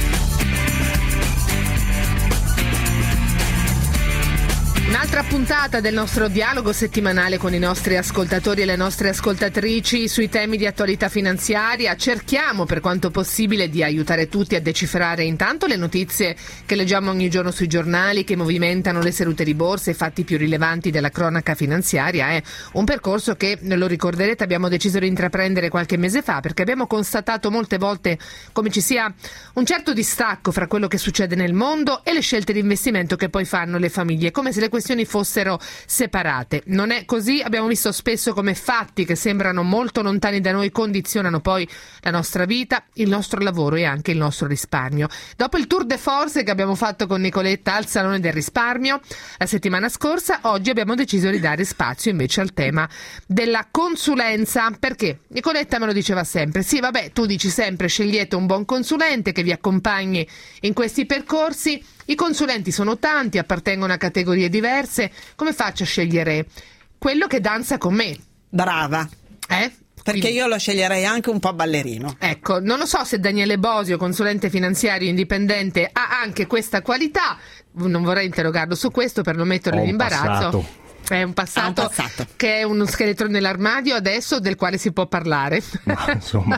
Un'altra puntata del nostro dialogo settimanale con i nostri ascoltatori e le nostre ascoltatrici sui temi di attualità finanziaria. Cerchiamo per quanto possibile di aiutare tutti a decifrare intanto le notizie che leggiamo ogni giorno sui giornali, che movimentano le sedute di borsa e i fatti più rilevanti della cronaca finanziaria. È un percorso che, lo ricorderete, abbiamo deciso di intraprendere qualche mese fa, perché abbiamo constatato molte volte come ci sia un certo distacco fra quello che succede nel mondo e le scelte di investimento che poi fanno le famiglie, come se le questioni fossero separate. Non è così, abbiamo visto spesso come fatti che sembrano molto lontani da noi condizionano poi la nostra vita, il nostro lavoro e anche il nostro risparmio. Dopo il tour de force che abbiamo fatto con Nicoletta al Salone del Risparmio la settimana scorsa, oggi abbiamo deciso di dare spazio invece al tema della consulenza, perché Nicoletta me lo diceva sempre: sì, vabbè, tu dici sempre scegliete un buon consulente che vi accompagni in questi percorsi. I consulenti sono tanti, appartengono a categorie diverse. Come faccio a scegliere quello che danza con me? Brava. Eh? Perché Quindi, io lo sceglierei anche un po' ballerino. Ecco, non lo so se Daniele Bosio, consulente finanziario indipendente, ha anche questa qualità. Non vorrei interrogarlo su questo per non metterlo in imbarazzo. Passato. È un passato, un passato che è uno scheletro nell'armadio adesso del quale si può parlare. Ma, insomma...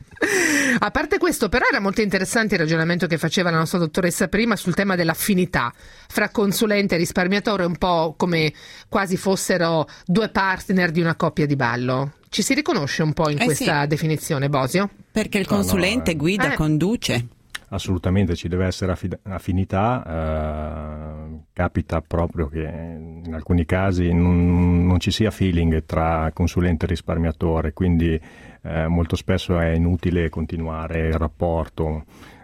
A parte questo, però, era molto interessante il ragionamento che faceva la nostra dottoressa prima sul tema dell'affinità fra consulente e risparmiatore, un po' come quasi fossero due partner di una coppia di ballo. Ci si riconosce un po' in eh questa sì. definizione, Bosio? Perché il consulente no, no, guida, eh. conduce. Assolutamente, ci deve essere affid- affinità. Eh, capita proprio che in alcuni casi non, non ci sia feeling tra consulente e risparmiatore, quindi eh, molto spesso è inutile continuare il rapporto.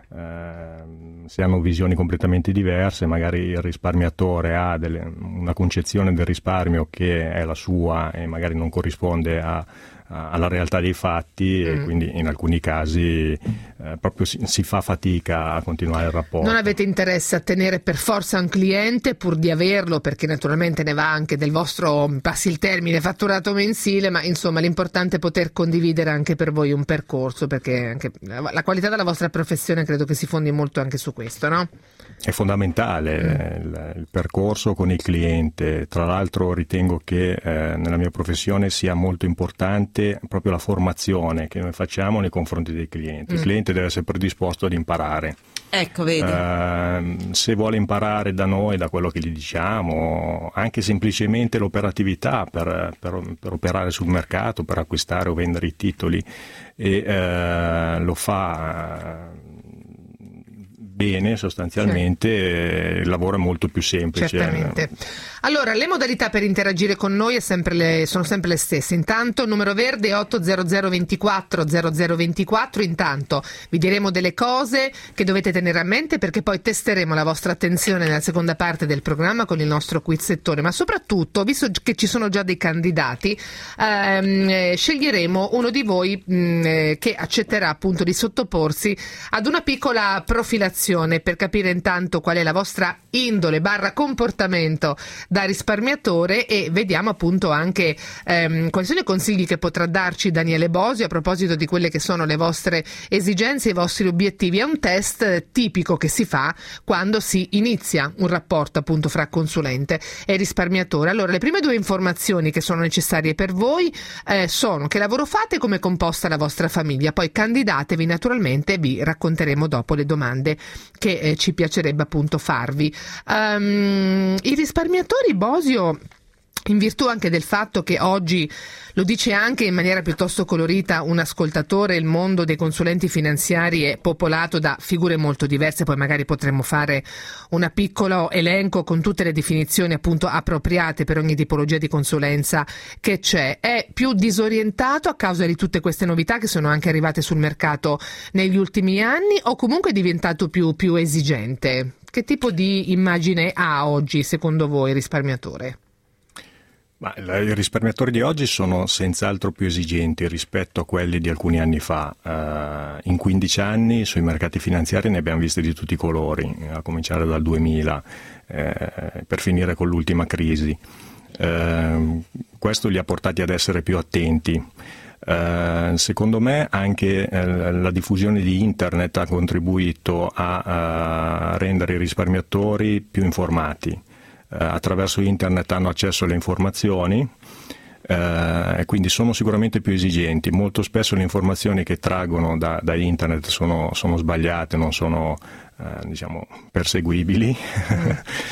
Eh, se hanno visioni completamente diverse, magari il risparmiatore ha delle, una concezione del risparmio che è la sua e magari non corrisponde a alla realtà dei fatti, mm. e quindi in alcuni casi eh, proprio si, si fa fatica a continuare il rapporto. Non avete interesse a tenere per forza un cliente pur di averlo, perché naturalmente ne va anche del vostro, passi il termine, fatturato mensile, ma insomma l'importante è poter condividere anche per voi un percorso, perché anche la qualità della vostra professione credo che si fondi molto anche su questo, no? È fondamentale mm. il, il percorso con il cliente. Tra l'altro ritengo che eh, nella mia professione sia molto importante proprio la formazione che noi facciamo nei confronti dei clienti. Il mm. cliente deve essere predisposto ad imparare. Ecco, vedi. Uh, se vuole imparare da noi, da quello che gli diciamo, anche semplicemente l'operatività per, per, per operare sul mercato, per acquistare o vendere i titoli, e uh, lo fa uh, bene sostanzialmente, sì. Il lavoro è molto più semplice. Certamente. Allora, le modalità per interagire con noi è sempre le, sono sempre le stesse. Intanto numero verde otto zero zero due quattro zero zero due quattro. Intanto vi diremo delle cose che dovete tenere a mente, perché poi testeremo la vostra attenzione nella seconda parte del programma con il nostro quizzettone, ma soprattutto, visto che ci sono già dei candidati, ehm, sceglieremo uno di voi mh, che accetterà appunto di sottoporsi ad una piccola profilazione per capire intanto qual è la vostra indole barra comportamento da risparmiatore, e vediamo appunto anche ehm, quali sono i consigli che potrà darci Daniele Bosio a proposito di quelle che sono le vostre esigenze, i vostri obiettivi. È un test tipico che si fa quando si inizia un rapporto appunto fra consulente e risparmiatore. Allora, le prime due informazioni che sono necessarie per voi eh, sono: che lavoro fate e come è composta la vostra famiglia. Poi candidatevi naturalmente e vi racconteremo dopo le domande che eh, ci piacerebbe appunto farvi. Um, I risparmiatori, Bosio, in virtù anche del fatto che oggi, lo dice anche in maniera piuttosto colorita un ascoltatore, il mondo dei consulenti finanziari è popolato da figure molto diverse, poi magari potremmo fare un piccolo elenco con tutte le definizioni appunto appropriate per ogni tipologia di consulenza che c'è. È più disorientato a causa di tutte queste novità che sono anche arrivate sul mercato negli ultimi anni, o comunque è diventato più, più esigente? Che tipo di immagine ha oggi secondo voi il risparmiatore? Ma i risparmiatori di oggi sono senz'altro più esigenti rispetto a quelli di alcuni anni fa. Uh, in quindici anni sui mercati finanziari ne abbiamo visti di tutti i colori, a cominciare dal duemila, eh, per finire con l'ultima crisi. Uh, questo li ha portati ad essere più attenti. Uh, secondo me anche uh, la diffusione di internet ha contribuito a, a rendere i risparmiatori più informati. Attraverso internet hanno accesso alle informazioni eh, e quindi sono sicuramente più esigenti. Molto spesso le informazioni che traggono da, da internet sono, sono sbagliate, non sono eh, diciamo perseguibili, mm.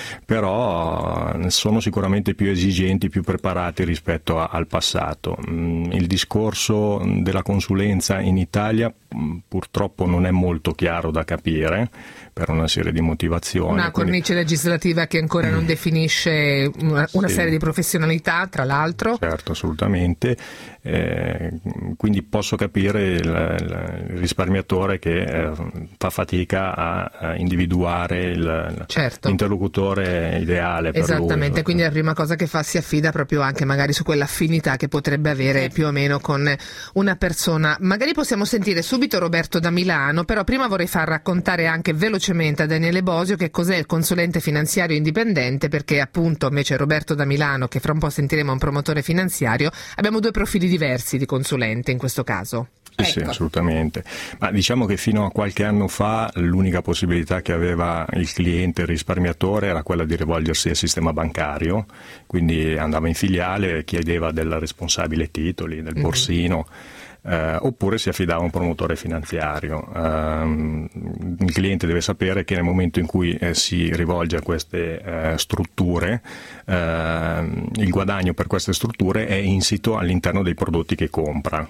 però sono sicuramente più esigenti, più preparati rispetto a, al passato. Il discorso della consulenza in Italia purtroppo non è molto chiaro da capire per una serie di motivazioni. Una cornice quindi... legislativa che ancora non definisce una, una sì. serie di professionalità, tra l'altro. Certo, assolutamente. Eh, quindi posso capire il, il risparmiatore che eh, fa fatica a, a individuare il, certo. l'interlocutore ideale per Esattamente, lui. Quindi la prima cosa che fa si affida proprio anche magari su quell'affinità che potrebbe avere più o meno con una persona. Magari possiamo sentire subito Roberto da Milano, però prima vorrei far raccontare anche velocemente a Daniele Bosio che cos'è il consulente finanziario indipendente, perché appunto invece Roberto da Milano, che fra un po' sentiremo un promotore finanziario, abbiamo due profili diversi di consulente in questo caso. Sì, ecco. Sì, assolutamente. Ma diciamo che fino a qualche anno fa l'unica possibilità che aveva il cliente, il risparmiatore, era quella di rivolgersi al sistema bancario, quindi andava in filiale, chiedeva del responsabile titoli, del borsino, mm-hmm. eh, oppure si affidava a un promotore finanziario. Eh, il cliente deve sapere che nel momento in cui eh, si rivolge a queste eh, strutture, eh, il guadagno per queste strutture è insito all'interno dei prodotti che compra.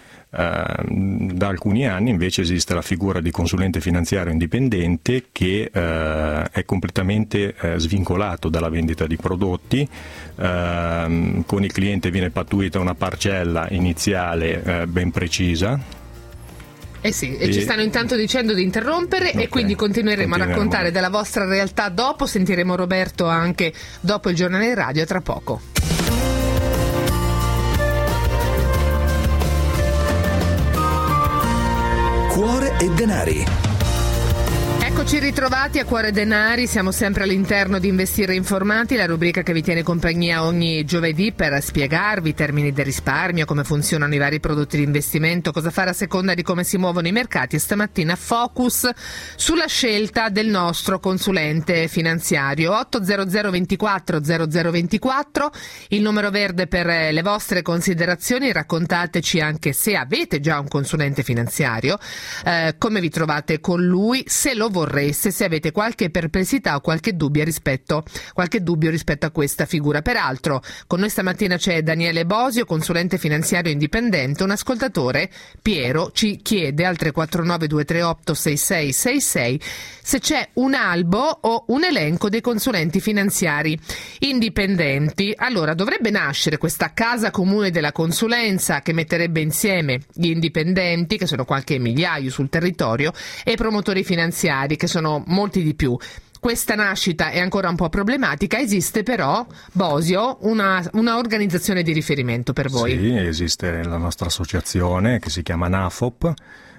Uh, da alcuni anni invece esiste la figura di consulente finanziario indipendente che uh, è completamente uh, svincolato dalla vendita di prodotti. Uh, con il cliente viene pattuita una parcella iniziale uh, ben precisa. Eh sì, e, e ci stanno intanto dicendo di interrompere, okay. E quindi continueremo, continueremo a raccontare della vostra realtà dopo. Sentiremo Roberto anche dopo il giornale radio, tra poco. Cuore e denari. Eccoci ritrovati a Cuore Denari, siamo sempre all'interno di Investire Informati, la rubrica che vi tiene compagnia ogni giovedì per spiegarvi i termini del risparmio, come funzionano i vari prodotti di investimento, cosa fare a seconda di come si muovono i mercati, e stamattina focus sulla scelta del nostro consulente finanziario. otto zero zero ventiquattro zero zero ventiquattro, il numero verde per le vostre considerazioni. Raccontateci anche se avete già un consulente finanziario, eh, come vi trovate con lui, se lo vorreste, se avete qualche perplessità o qualche dubbio rispetto qualche dubbio rispetto a questa figura. Peraltro con noi stamattina c'è Daniele Bosio, consulente finanziario indipendente. Un ascoltatore, Piero, ci chiede al tre quattro nove due tre otto sei sei sei sei se c'è un albo o un elenco dei consulenti finanziari indipendenti. Allora, dovrebbe nascere questa casa comune della consulenza che metterebbe insieme gli indipendenti, che sono qualche migliaio sul territorio, e i promotori finanziari, che sono molti di più. Questa nascita è ancora un po' problematica, esiste però, Bosio, una, una organizzazione di riferimento per voi. Sì, esiste la nostra associazione che si chiama NAFOP.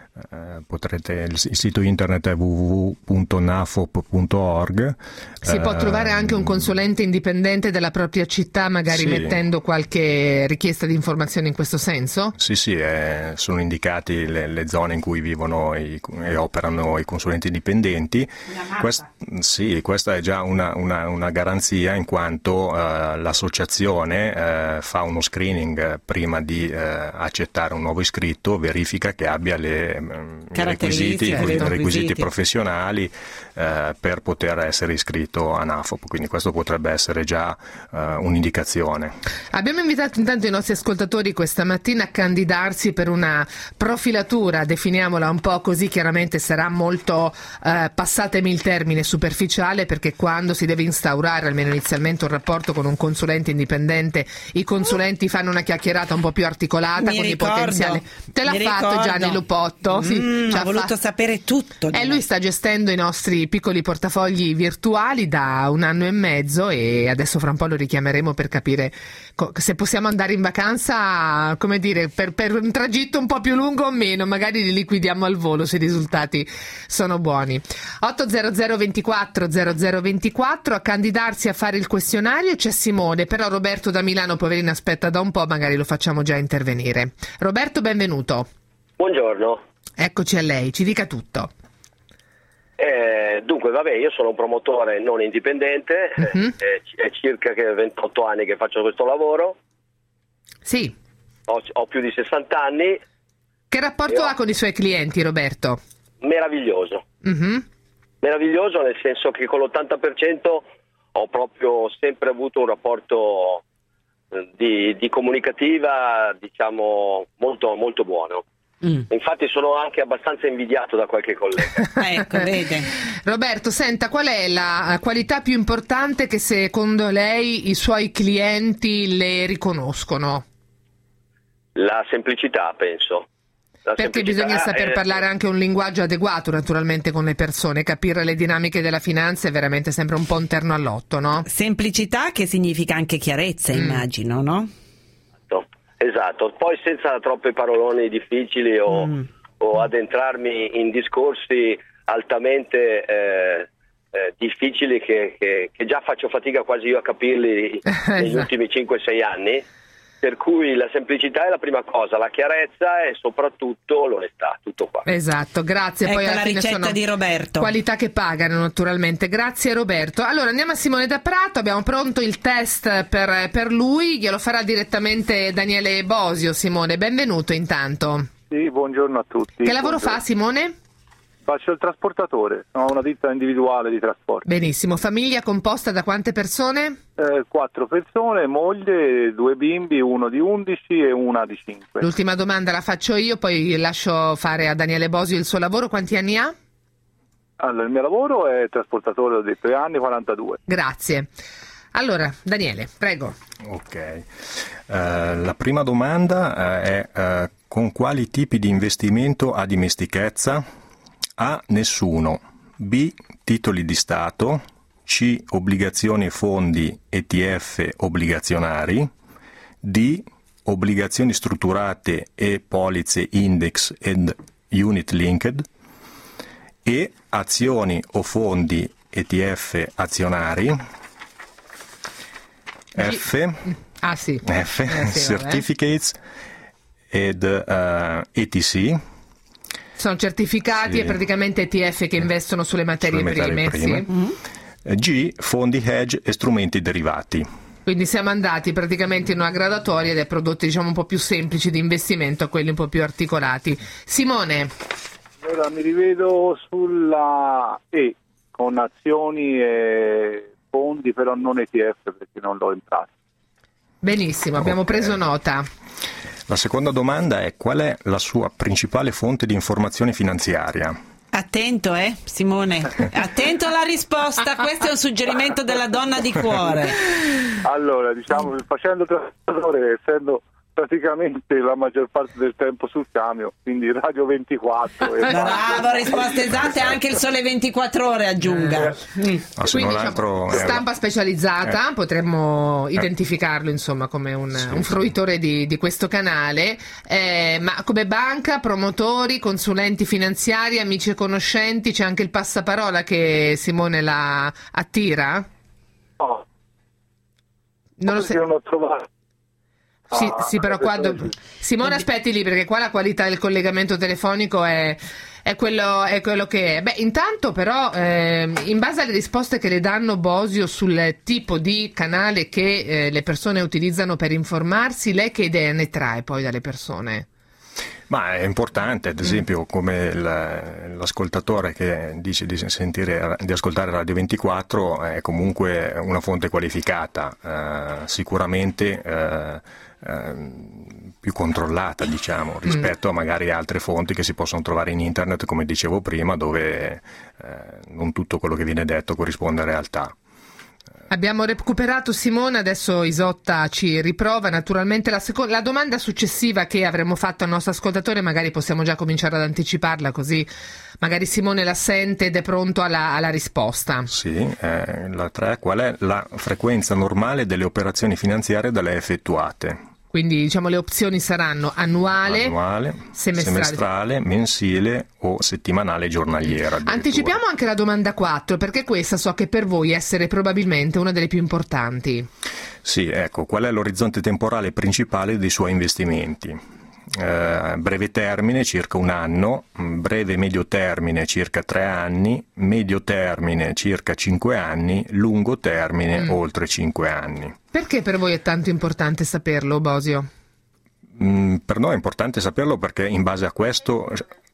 Eh, potrete, il, il sito internet è w w w punto nafop punto org. Si eh, può trovare anche un consulente indipendente della propria città, magari sì. mettendo qualche richiesta di informazioni in questo senso? Sì, sì, eh, sono indicati le, le zone in cui vivono i, e operano i consulenti indipendenti. Quest, sì, questa è già una, una, una garanzia, in quanto eh, l'associazione eh, fa uno screening prima di eh, accettare un nuovo iscritto, verifica che abbia le I requisiti, i requisiti, requisiti professionali eh, per poter essere iscritto a NAFOP, quindi questo potrebbe essere già eh, un'indicazione. Abbiamo invitato intanto i nostri ascoltatori questa mattina a candidarsi per una profilatura, definiamola un po' così, chiaramente sarà molto, eh, passatemi il termine, superficiale, perché quando si deve instaurare almeno inizialmente un rapporto con un consulente indipendente, i consulenti fanno una chiacchierata un po' più articolata mi con ricordo, i potenziali. Te l'ha fatto ricordo. Gianni Lupotto. visto? Sì, Mm, ci ha voluto fa- sapere tutto. di E me. lui sta gestendo i nostri piccoli portafogli virtuali da un anno e mezzo e adesso fra un po' lo richiameremo per capire co- se possiamo andare in vacanza, come dire, per, per un tragitto un po' più lungo o meno, magari li liquidiamo al volo se i risultati sono buoni. otto zero zero ventiquattro zero zero ventiquattro, a candidarsi a fare il questionario c'è Simone, però Roberto da Milano, poverino, aspetta da un po', magari lo facciamo già intervenire. Roberto, benvenuto. Buongiorno. Eccoci a lei, ci dica tutto. Eh, dunque, vabbè, io sono un promotore non indipendente, Mhm. eh, è circa che ventotto anni che faccio questo lavoro. Sì. Ho, ho più di sessanta anni. Che rapporto Io- ha con i suoi clienti, Roberto? Meraviglioso. Mhm. Meraviglioso nel senso che con l'ottanta per cento ho proprio sempre avuto un rapporto eh, di, di comunicativa, diciamo, molto, molto buono. Mm. Infatti sono anche abbastanza invidiato da qualche collega. Ecco, vede. Roberto, senta, qual è la qualità più importante che secondo lei i suoi clienti le riconoscono? La semplicità, penso. La Perché semplicità bisogna saper è- parlare anche un linguaggio adeguato naturalmente con le persone, capire le dinamiche della finanza è veramente sempre un po' un terno all'otto, no? Semplicità che significa anche chiarezza, Mm. immagino, no? Esatto, poi senza troppe paroloni difficili o, Mm. o addentrarmi in discorsi altamente eh, eh, difficili che, che- che già faccio fatica quasi io a capirli negli Esatto. ultimi cinque sei anni, per cui la semplicità è la prima cosa, la chiarezza e soprattutto l'onestà, tutto qua. Esatto, grazie. Ecco Poi alla la fine ricetta sono di Roberto. qualità che pagano naturalmente. Grazie Roberto. Allora andiamo a Simone da Prato, abbiamo pronto il test per, per lui, glielo farà direttamente Daniele Bosio. Simone, benvenuto intanto. Sì, buongiorno a tutti. Che lavoro Buongiorno. fa Simone? Faccio il trasportatore, ho una ditta individuale di trasporto. Benissimo, famiglia composta da quante persone? Eh, quattro persone, moglie, due bimbi, uno di undici e una di cinque. L'ultima domanda la faccio io, poi lascio fare a Daniele Bosio il suo lavoro. Quanti anni ha? Allora, il mio lavoro è trasportatore, ho detto, e anni quarantadue. Grazie. Allora, Daniele, prego. Ok. Eh, la prima domanda eh, è eh, con quali tipi di investimento ha dimestichezza? A. Nessuno. B. Titoli di Stato. C. Obbligazioni e fondi E T F obbligazionari. D. Obbligazioni strutturate e polizze index ed unit linked. E. Azioni o fondi E T F azionari. F. Ah sì. F. Eh, sì, vabbè. Certificates ed eh, E T C. Sono certificati Sì. e praticamente E T F che investono sulle materie, Sulle materie prime. prime. Sì. Eh, G. Fondi hedge e strumenti derivati. Quindi siamo andati praticamente in una gradatoria dai prodotti diciamo un po' più semplici di investimento a quelli un po' più articolati. Simone, Allora mi rivedo sulla E, con azioni e fondi, però non E T F perché non l'ho in pratica. benissimo, abbiamo preso nota. La seconda domanda è: qual è la sua principale fonte di informazione finanziaria? Attento, eh, Simone. Attento alla risposta. Questo è un suggerimento della donna di cuore. Allora, diciamo, facendo trasportatore, essendo praticamente la maggior parte del tempo sul camion, quindi Radio ventiquattro. E Bravo, risposte esatte, anche il Sole ventiquattro ore aggiunga. Mm. Ah, se Quindi non altro, diciamo, eh, stampa specializzata, eh. potremmo Eh. identificarlo insomma come un, Sì, un sì. fruitore di, di questo canale, eh, ma come banca, promotori, consulenti finanziari, amici e conoscenti, c'è anche il passaparola che Simone la attira? No, Non lo perché so. non ho trovato. Sì, Ah, sì, però qua questo- dov- Simone aspetti lì perché qua la qualità del collegamento telefonico è, è, quello, è quello che è. Beh, intanto però ehm, in base alle risposte che le danno Bosio sul tipo di canale che eh, le persone utilizzano per informarsi, lei che idea ne trae poi dalle persone? Ma è importante, ad esempio, come il- l'ascoltatore che dice di sentire, di ascoltare Radio ventiquattro è comunque una fonte qualificata, eh, sicuramente eh, eh, più controllata, diciamo, rispetto a magari altre fonti che si possono trovare in internet, come dicevo prima, dove eh, non tutto quello che viene detto corrisponde a realtà. Abbiamo recuperato Simone, adesso Isotta ci riprova. Naturalmente la, seco- la domanda successiva che avremmo fatto al nostro ascoltatore, magari possiamo già cominciare ad anticiparla, così magari Simone la sente ed è pronto alla, alla risposta. Sì, eh, la tre, qual è la frequenza normale delle operazioni finanziarie da lei effettuate? Quindi diciamo le opzioni saranno annuale, annuale semestrale. semestrale, mensile o settimanale giornaliera. Anticipiamo anche la domanda quattro, perché questa so che per voi essere probabilmente una delle più importanti. Sì, ecco, qual è l'orizzonte temporale principale dei suoi investimenti? Eh, breve termine circa un anno, breve medio termine circa tre anni, medio termine circa cinque anni, lungo termine mm. oltre cinque anni. Perché per voi è tanto importante saperlo, Bosio? Mm, per noi è importante saperlo perché in base a questo,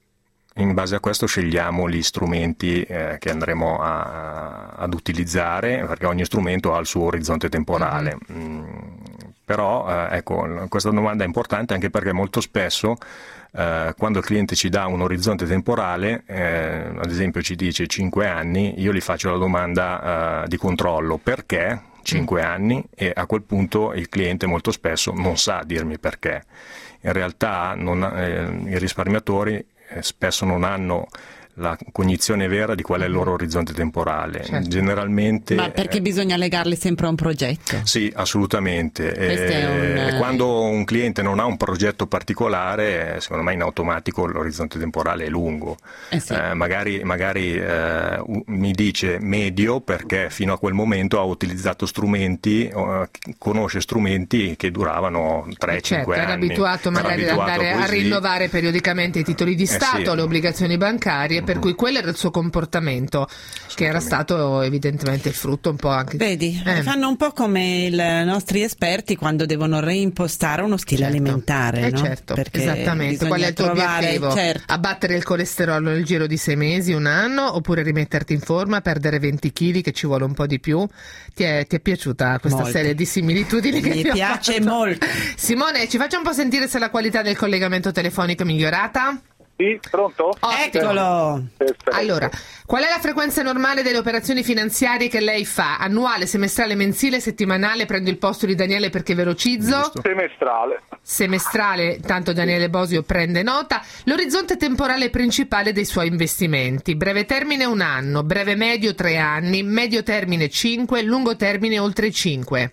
in base a questo scegliamo gli strumenti eh, che andremo a, ad utilizzare, perché ogni strumento ha il suo orizzonte temporale. Mm-hmm. Mm, Però eh, ecco, questa domanda è importante anche perché molto spesso eh, quando il cliente ci dà un orizzonte temporale, eh, ad esempio ci dice cinque anni, io gli faccio la domanda eh, di controllo: perché cinque mm. anni? E a quel punto il cliente molto spesso non sa dirmi perché. In realtà non, eh, i risparmiatori eh, spesso non hanno la cognizione vera di qual è il loro orizzonte temporale. Certo. Generalmente. Ma perché eh, bisogna legarli sempre a un progetto? Sì, assolutamente. Eh, un... Quando un cliente non ha un progetto particolare, secondo me in automatico l'orizzonte temporale è lungo. Eh sì. eh, magari magari eh, mi dice medio perché fino a quel momento ha utilizzato strumenti, eh, conosce strumenti che duravano tre cinque certo, anni. Era abituato magari ad andare a, a rinnovare periodicamente i titoli di Stato, eh sì. le obbligazioni bancarie, per cui quello era il suo comportamento, che era stato evidentemente il frutto un po' anche. Vedi, eh. fanno un po' come i nostri esperti quando devono reimpostare uno stile certo. alimentare, eh no? certo, Perché esattamente. Qual è il tuo trovare, obiettivo? certo. Abbattere il colesterolo nel giro di sei mesi, un anno, oppure rimetterti in forma, perdere venti chili, che ci vuole un po' di più? Ti è, ti è piaciuta questa molto. serie di similitudini che mi ti piace ho fatto? molto. Simone, ci faccia un po' sentire se la qualità del collegamento telefonico è migliorata? Sì, pronto? Eccolo! Perfetto. Allora, qual è la frequenza normale delle operazioni finanziarie che lei fa? Annuale, semestrale, mensile, settimanale? Prendo il posto di Daniele perché velocizzo. Semestrale. Semestrale, tanto Daniele Bosio prende nota. L'orizzonte temporale principale dei suoi investimenti: breve termine un anno, breve medio tre anni, medio termine cinque, lungo termine oltre cinque.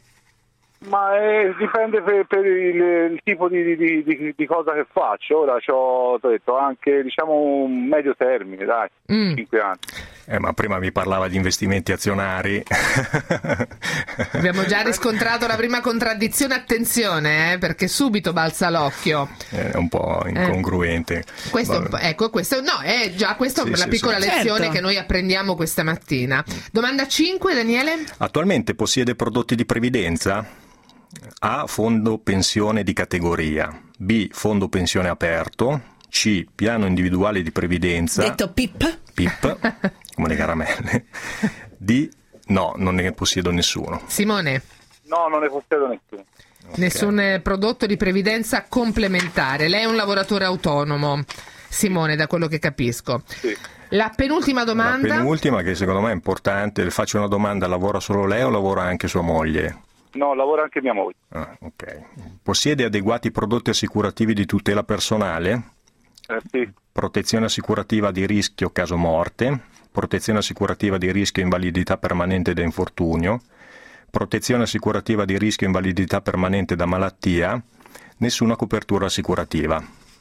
Ma eh, dipende per, per il, il tipo di, di, di, di cosa che faccio. Ora ho detto anche diciamo un medio termine, dai, mm. cinque anni. Eh, ma prima mi parlava di investimenti azionari. Abbiamo già riscontrato la prima contraddizione, attenzione, eh, perché subito balza l'occhio. È un po' incongruente. Eh. Questo, un po', ecco, questo no, è già questa sì, la sì, piccola sì. lezione certo. che noi apprendiamo questa mattina. Domanda cinque, Daniele? Attualmente possiede prodotti di previdenza? A. Fondo pensione di categoria. B. Fondo pensione aperto. C. Piano individuale di previdenza. Detto P I P. P I P, come le caramelle. D. No, non ne possiedo nessuno. Simone? No, non ne possiedo nessuno. Okay. Nessun eh, prodotto di previdenza complementare. Lei è un lavoratore autonomo, Simone, da quello che capisco. Sì. La penultima domanda. La penultima, che secondo me è importante, le faccio una domanda: lavora solo lei o lavora anche sua moglie? No, lavora anche mia moglie. Ah, ok. Possiede adeguati prodotti assicurativi di tutela personale? Eh, sì. Protezione assicurativa di rischio caso morte, protezione assicurativa di rischio invalidità permanente da infortunio, protezione assicurativa di rischio invalidità permanente da malattia, nessuna copertura assicurativa.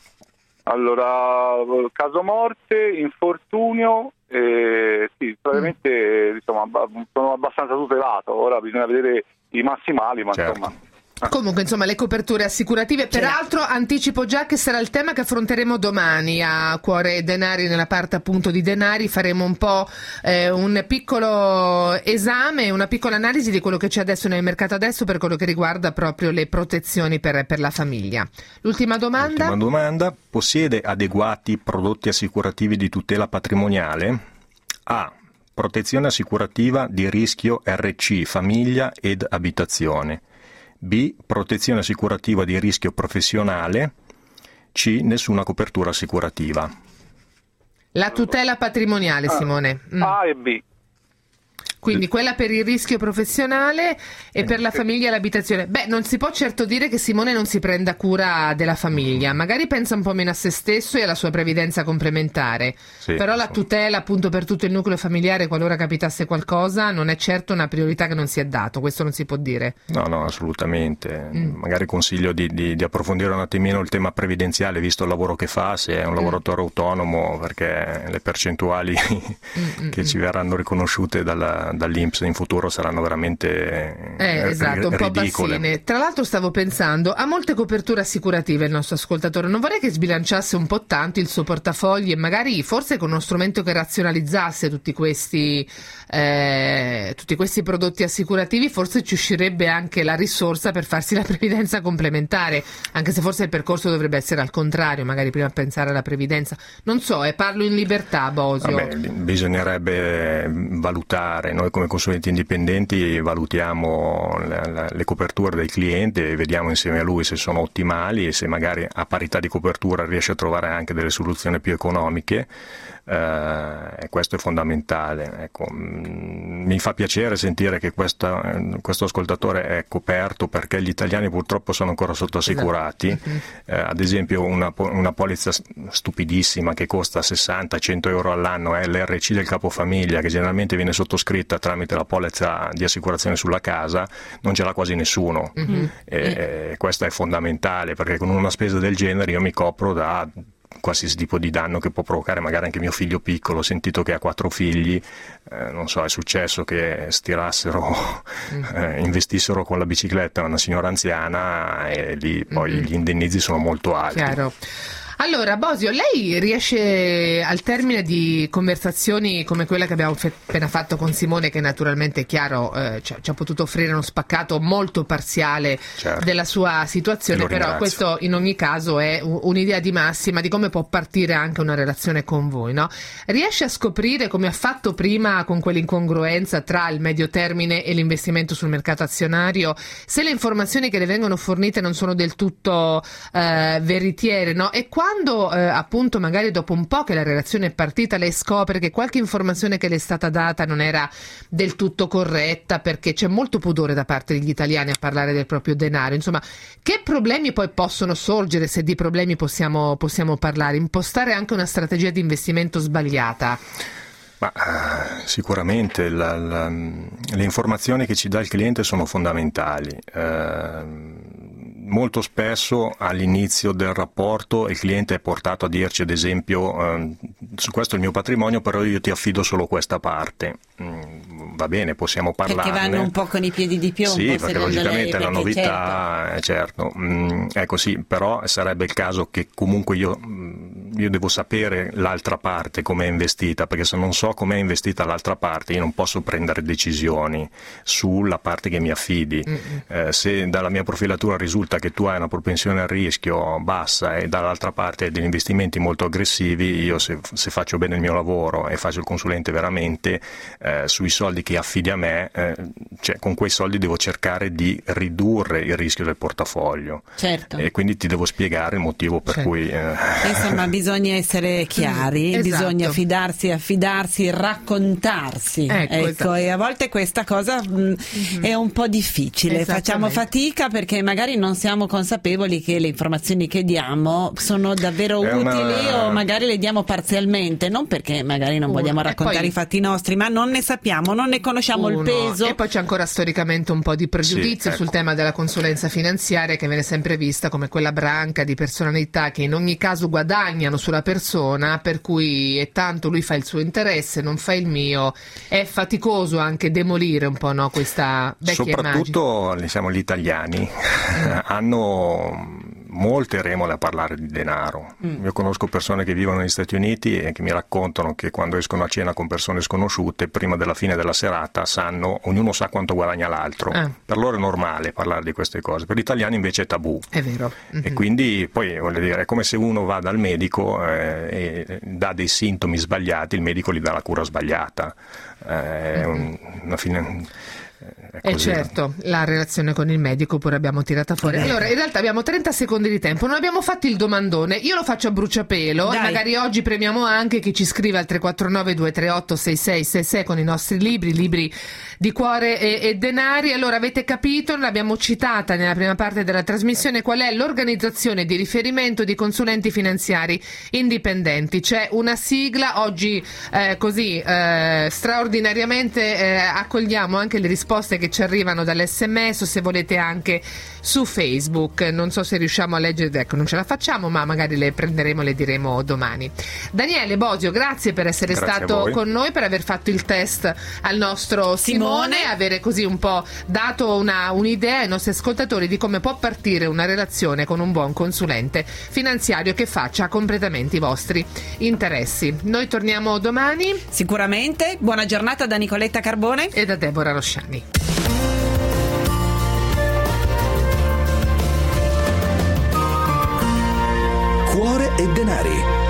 Allora, caso morte, infortunio, eh, sì, probabilmente mm. insomma, sono abbastanza tutelato, ora bisogna vedere i massimali, ma certo. insomma... Comunque, insomma, le coperture assicurative. Peraltro anticipo già che sarà il tema che affronteremo domani a Cuore e Denari, nella parte appunto di denari. Faremo un po' eh, un piccolo esame, una piccola analisi di quello che c'è adesso nel mercato adesso per quello che riguarda proprio le protezioni per, per la famiglia. L'ultima domanda. L'ultima domanda. Possiede adeguati prodotti assicurativi di tutela patrimoniale? A. Protezione assicurativa di rischio R C famiglia ed abitazione. B. Protezione assicurativa di rischio professionale. C. Nessuna copertura assicurativa. La tutela patrimoniale, Simone. Mm. A e B. Quindi quella per il rischio professionale e per la famiglia e l'abitazione. Beh, non si può certo dire che Simone non si prenda cura della famiglia, magari pensa un po' meno a se stesso e alla sua previdenza complementare, sì, però la tutela appunto per tutto il nucleo familiare qualora capitasse qualcosa non è certo una priorità che non si è dato, questo non si può dire. No, no, assolutamente. Mm. Magari consiglio di, di, di approfondire un attimino il tema previdenziale, visto il lavoro che fa, se è un lavoratore mm. autonomo, perché le percentuali mm, che mm, ci verranno riconosciute dalla dall'I N P S in futuro saranno veramente eh, r- esatto, un po' ridicole. bassine. Tra l'altro stavo pensando, ha molte coperture assicurative il nostro ascoltatore, non vorrei che sbilanciasse un po' tanto il suo portafogli e magari forse con uno strumento che razionalizzasse tutti questi eh, tutti questi prodotti assicurativi forse ci uscirebbe anche la risorsa per farsi la previdenza complementare, anche se forse il percorso dovrebbe essere al contrario, magari prima pensare alla previdenza, non so, eh, parlo in libertà, Bosio. Vabbè, bisognerebbe valutare, noi come consulenti indipendenti valutiamo le, le, le coperture del cliente e vediamo insieme a lui se sono ottimali e se magari a parità di copertura riesce a trovare anche delle soluzioni più economiche. Uh, e questo è fondamentale. Ecco, mh, mi fa piacere sentire che questa, questo ascoltatore è coperto, perché gli italiani purtroppo sono ancora sottoassicurati. Esatto. Uh, ad esempio una, una polizza stupidissima che costa sessanta cento euro all'anno è l'R C del capofamiglia, che generalmente viene sottoscritta tramite la polizza di assicurazione sulla casa, non ce l'ha quasi nessuno. Mm-hmm. E, e questo è fondamentale, perché con una spesa del genere io mi copro da qualsiasi tipo di danno che può provocare magari anche mio figlio piccolo. Ho sentito che ha quattro figli, eh, non so, è successo che stirassero, eh, investissero con la bicicletta una signora anziana e lì poi mm-hmm. gli indennizzi sono molto alti. Chiaro. Allora, Bosio, lei riesce al termine di conversazioni come quella che abbiamo fe- appena fatto con Simone, che naturalmente è chiaro eh, ci, ci ha potuto offrire uno spaccato molto parziale, certo, della sua situazione, però questo in ogni caso è un, un'idea di massima di come può partire anche una relazione con voi, no? Riesce a scoprire, come ha fatto prima con quell'incongruenza tra il medio termine e l'investimento sul mercato azionario, se le informazioni che le vengono fornite non sono del tutto eh, veritiere, no? E qua quando eh, appunto magari dopo un po' che la relazione è partita lei scopre che qualche informazione che le è stata data non era del tutto corretta, perché c'è molto pudore da parte degli italiani a parlare del proprio denaro, insomma, che problemi poi possono sorgere, se di problemi possiamo, possiamo parlare? Impostare anche una strategia di investimento sbagliata? Ma, uh, sicuramente la, la, le informazioni che ci dà il cliente sono fondamentali. Uh, molto spesso all'inizio del rapporto il cliente è portato a dirci, ad esempio, uh, su questo è il mio patrimonio, però io ti affido solo questa parte. Mm, va bene, possiamo parlarne. Perché vanno un po' con i piedi di piombo. Sì, perché logicamente lei, la novità, certo, certo. Mm, ecco sì, però sarebbe il caso che comunque io, io devo sapere l'altra parte come è investita, perché se non so come è investita l'altra parte io non posso prendere decisioni sulla parte che mi affidi. Eh, se dalla mia profilatura risulta che tu hai una propensione al rischio bassa e dall'altra parte hai degli investimenti molto aggressivi, io se, se faccio bene il mio lavoro e faccio il consulente veramente, eh, sui soldi che affidi a me, eh, cioè con quei soldi devo cercare di ridurre il rischio del portafoglio. Certo. E quindi ti devo spiegare il motivo per certo. cui eh... insomma bisogna essere chiari, mm, esatto. bisogna fidarsi, affidarsi, raccontarsi, ecco, ecco esatto. E a volte questa cosa mh, mm-hmm. è un po' difficile, facciamo fatica perché magari non siamo consapevoli che le informazioni che diamo sono davvero è utili una... o magari le diamo parzialmente, non perché magari non Uno. vogliamo raccontare poi... i fatti nostri, ma non ne sappiamo, non ne conosciamo Uno. il peso. E poi c'è ancora storicamente un po' di pregiudizio sì, sul ecco. tema della consulenza finanziaria, che viene sempre vista come quella branca di personalità che in ogni caso guadagnano sulla persona, per cui è tanto lui fa il suo interesse, non fa il mio. È faticoso anche demolire un po', no, questa vecchia soprattutto immagine. Diciamo gli italiani mm. hanno molte remore a parlare di denaro. Mm. Io conosco persone che vivono negli Stati Uniti e che mi raccontano che quando escono a cena con persone sconosciute, prima della fine della serata sanno, ognuno sa quanto guadagna l'altro. Ah. Per loro è normale parlare di queste cose, per gli italiani invece è tabù. È vero. Mm-hmm. E quindi poi voglio dire, è come se uno va dal medico eh, e dà dei sintomi sbagliati, il medico gli dà la cura sbagliata. Eh, è un, una fine... E eh certo, la relazione con il medico pure abbiamo tirata fuori. Allora, in realtà abbiamo trenta secondi di tempo, non abbiamo fatto il domandone, io lo faccio a bruciapelo. Dai. E magari oggi premiamo anche chi ci scrive al tre quattro nove due tre otto sei sei sei sei con i nostri libri, libri di cuore e, e denari. Allora, avete capito, l'abbiamo citata nella prima parte della trasmissione, qual è l'organizzazione di riferimento di consulenti finanziari indipendenti. C'è una sigla, oggi eh, così eh, straordinariamente eh, accogliamo anche le risposte che ci arrivano dall'esse emme esse, o se volete anche su Facebook. Non so se riusciamo a leggere, ecco, non ce la facciamo, ma magari le prenderemo e le diremo domani. Daniele Bosio, grazie per essere Grazie stato con noi, per aver fatto il test al nostro Simone, Simone avere così un po' dato una, un'idea ai nostri ascoltatori di come può partire una relazione con un buon consulente finanziario che faccia completamente i vostri interessi. Noi torniamo domani. Sicuramente. Buona giornata da Nicoletta Carbone e da Deborah Rosciani. Cuore e denari.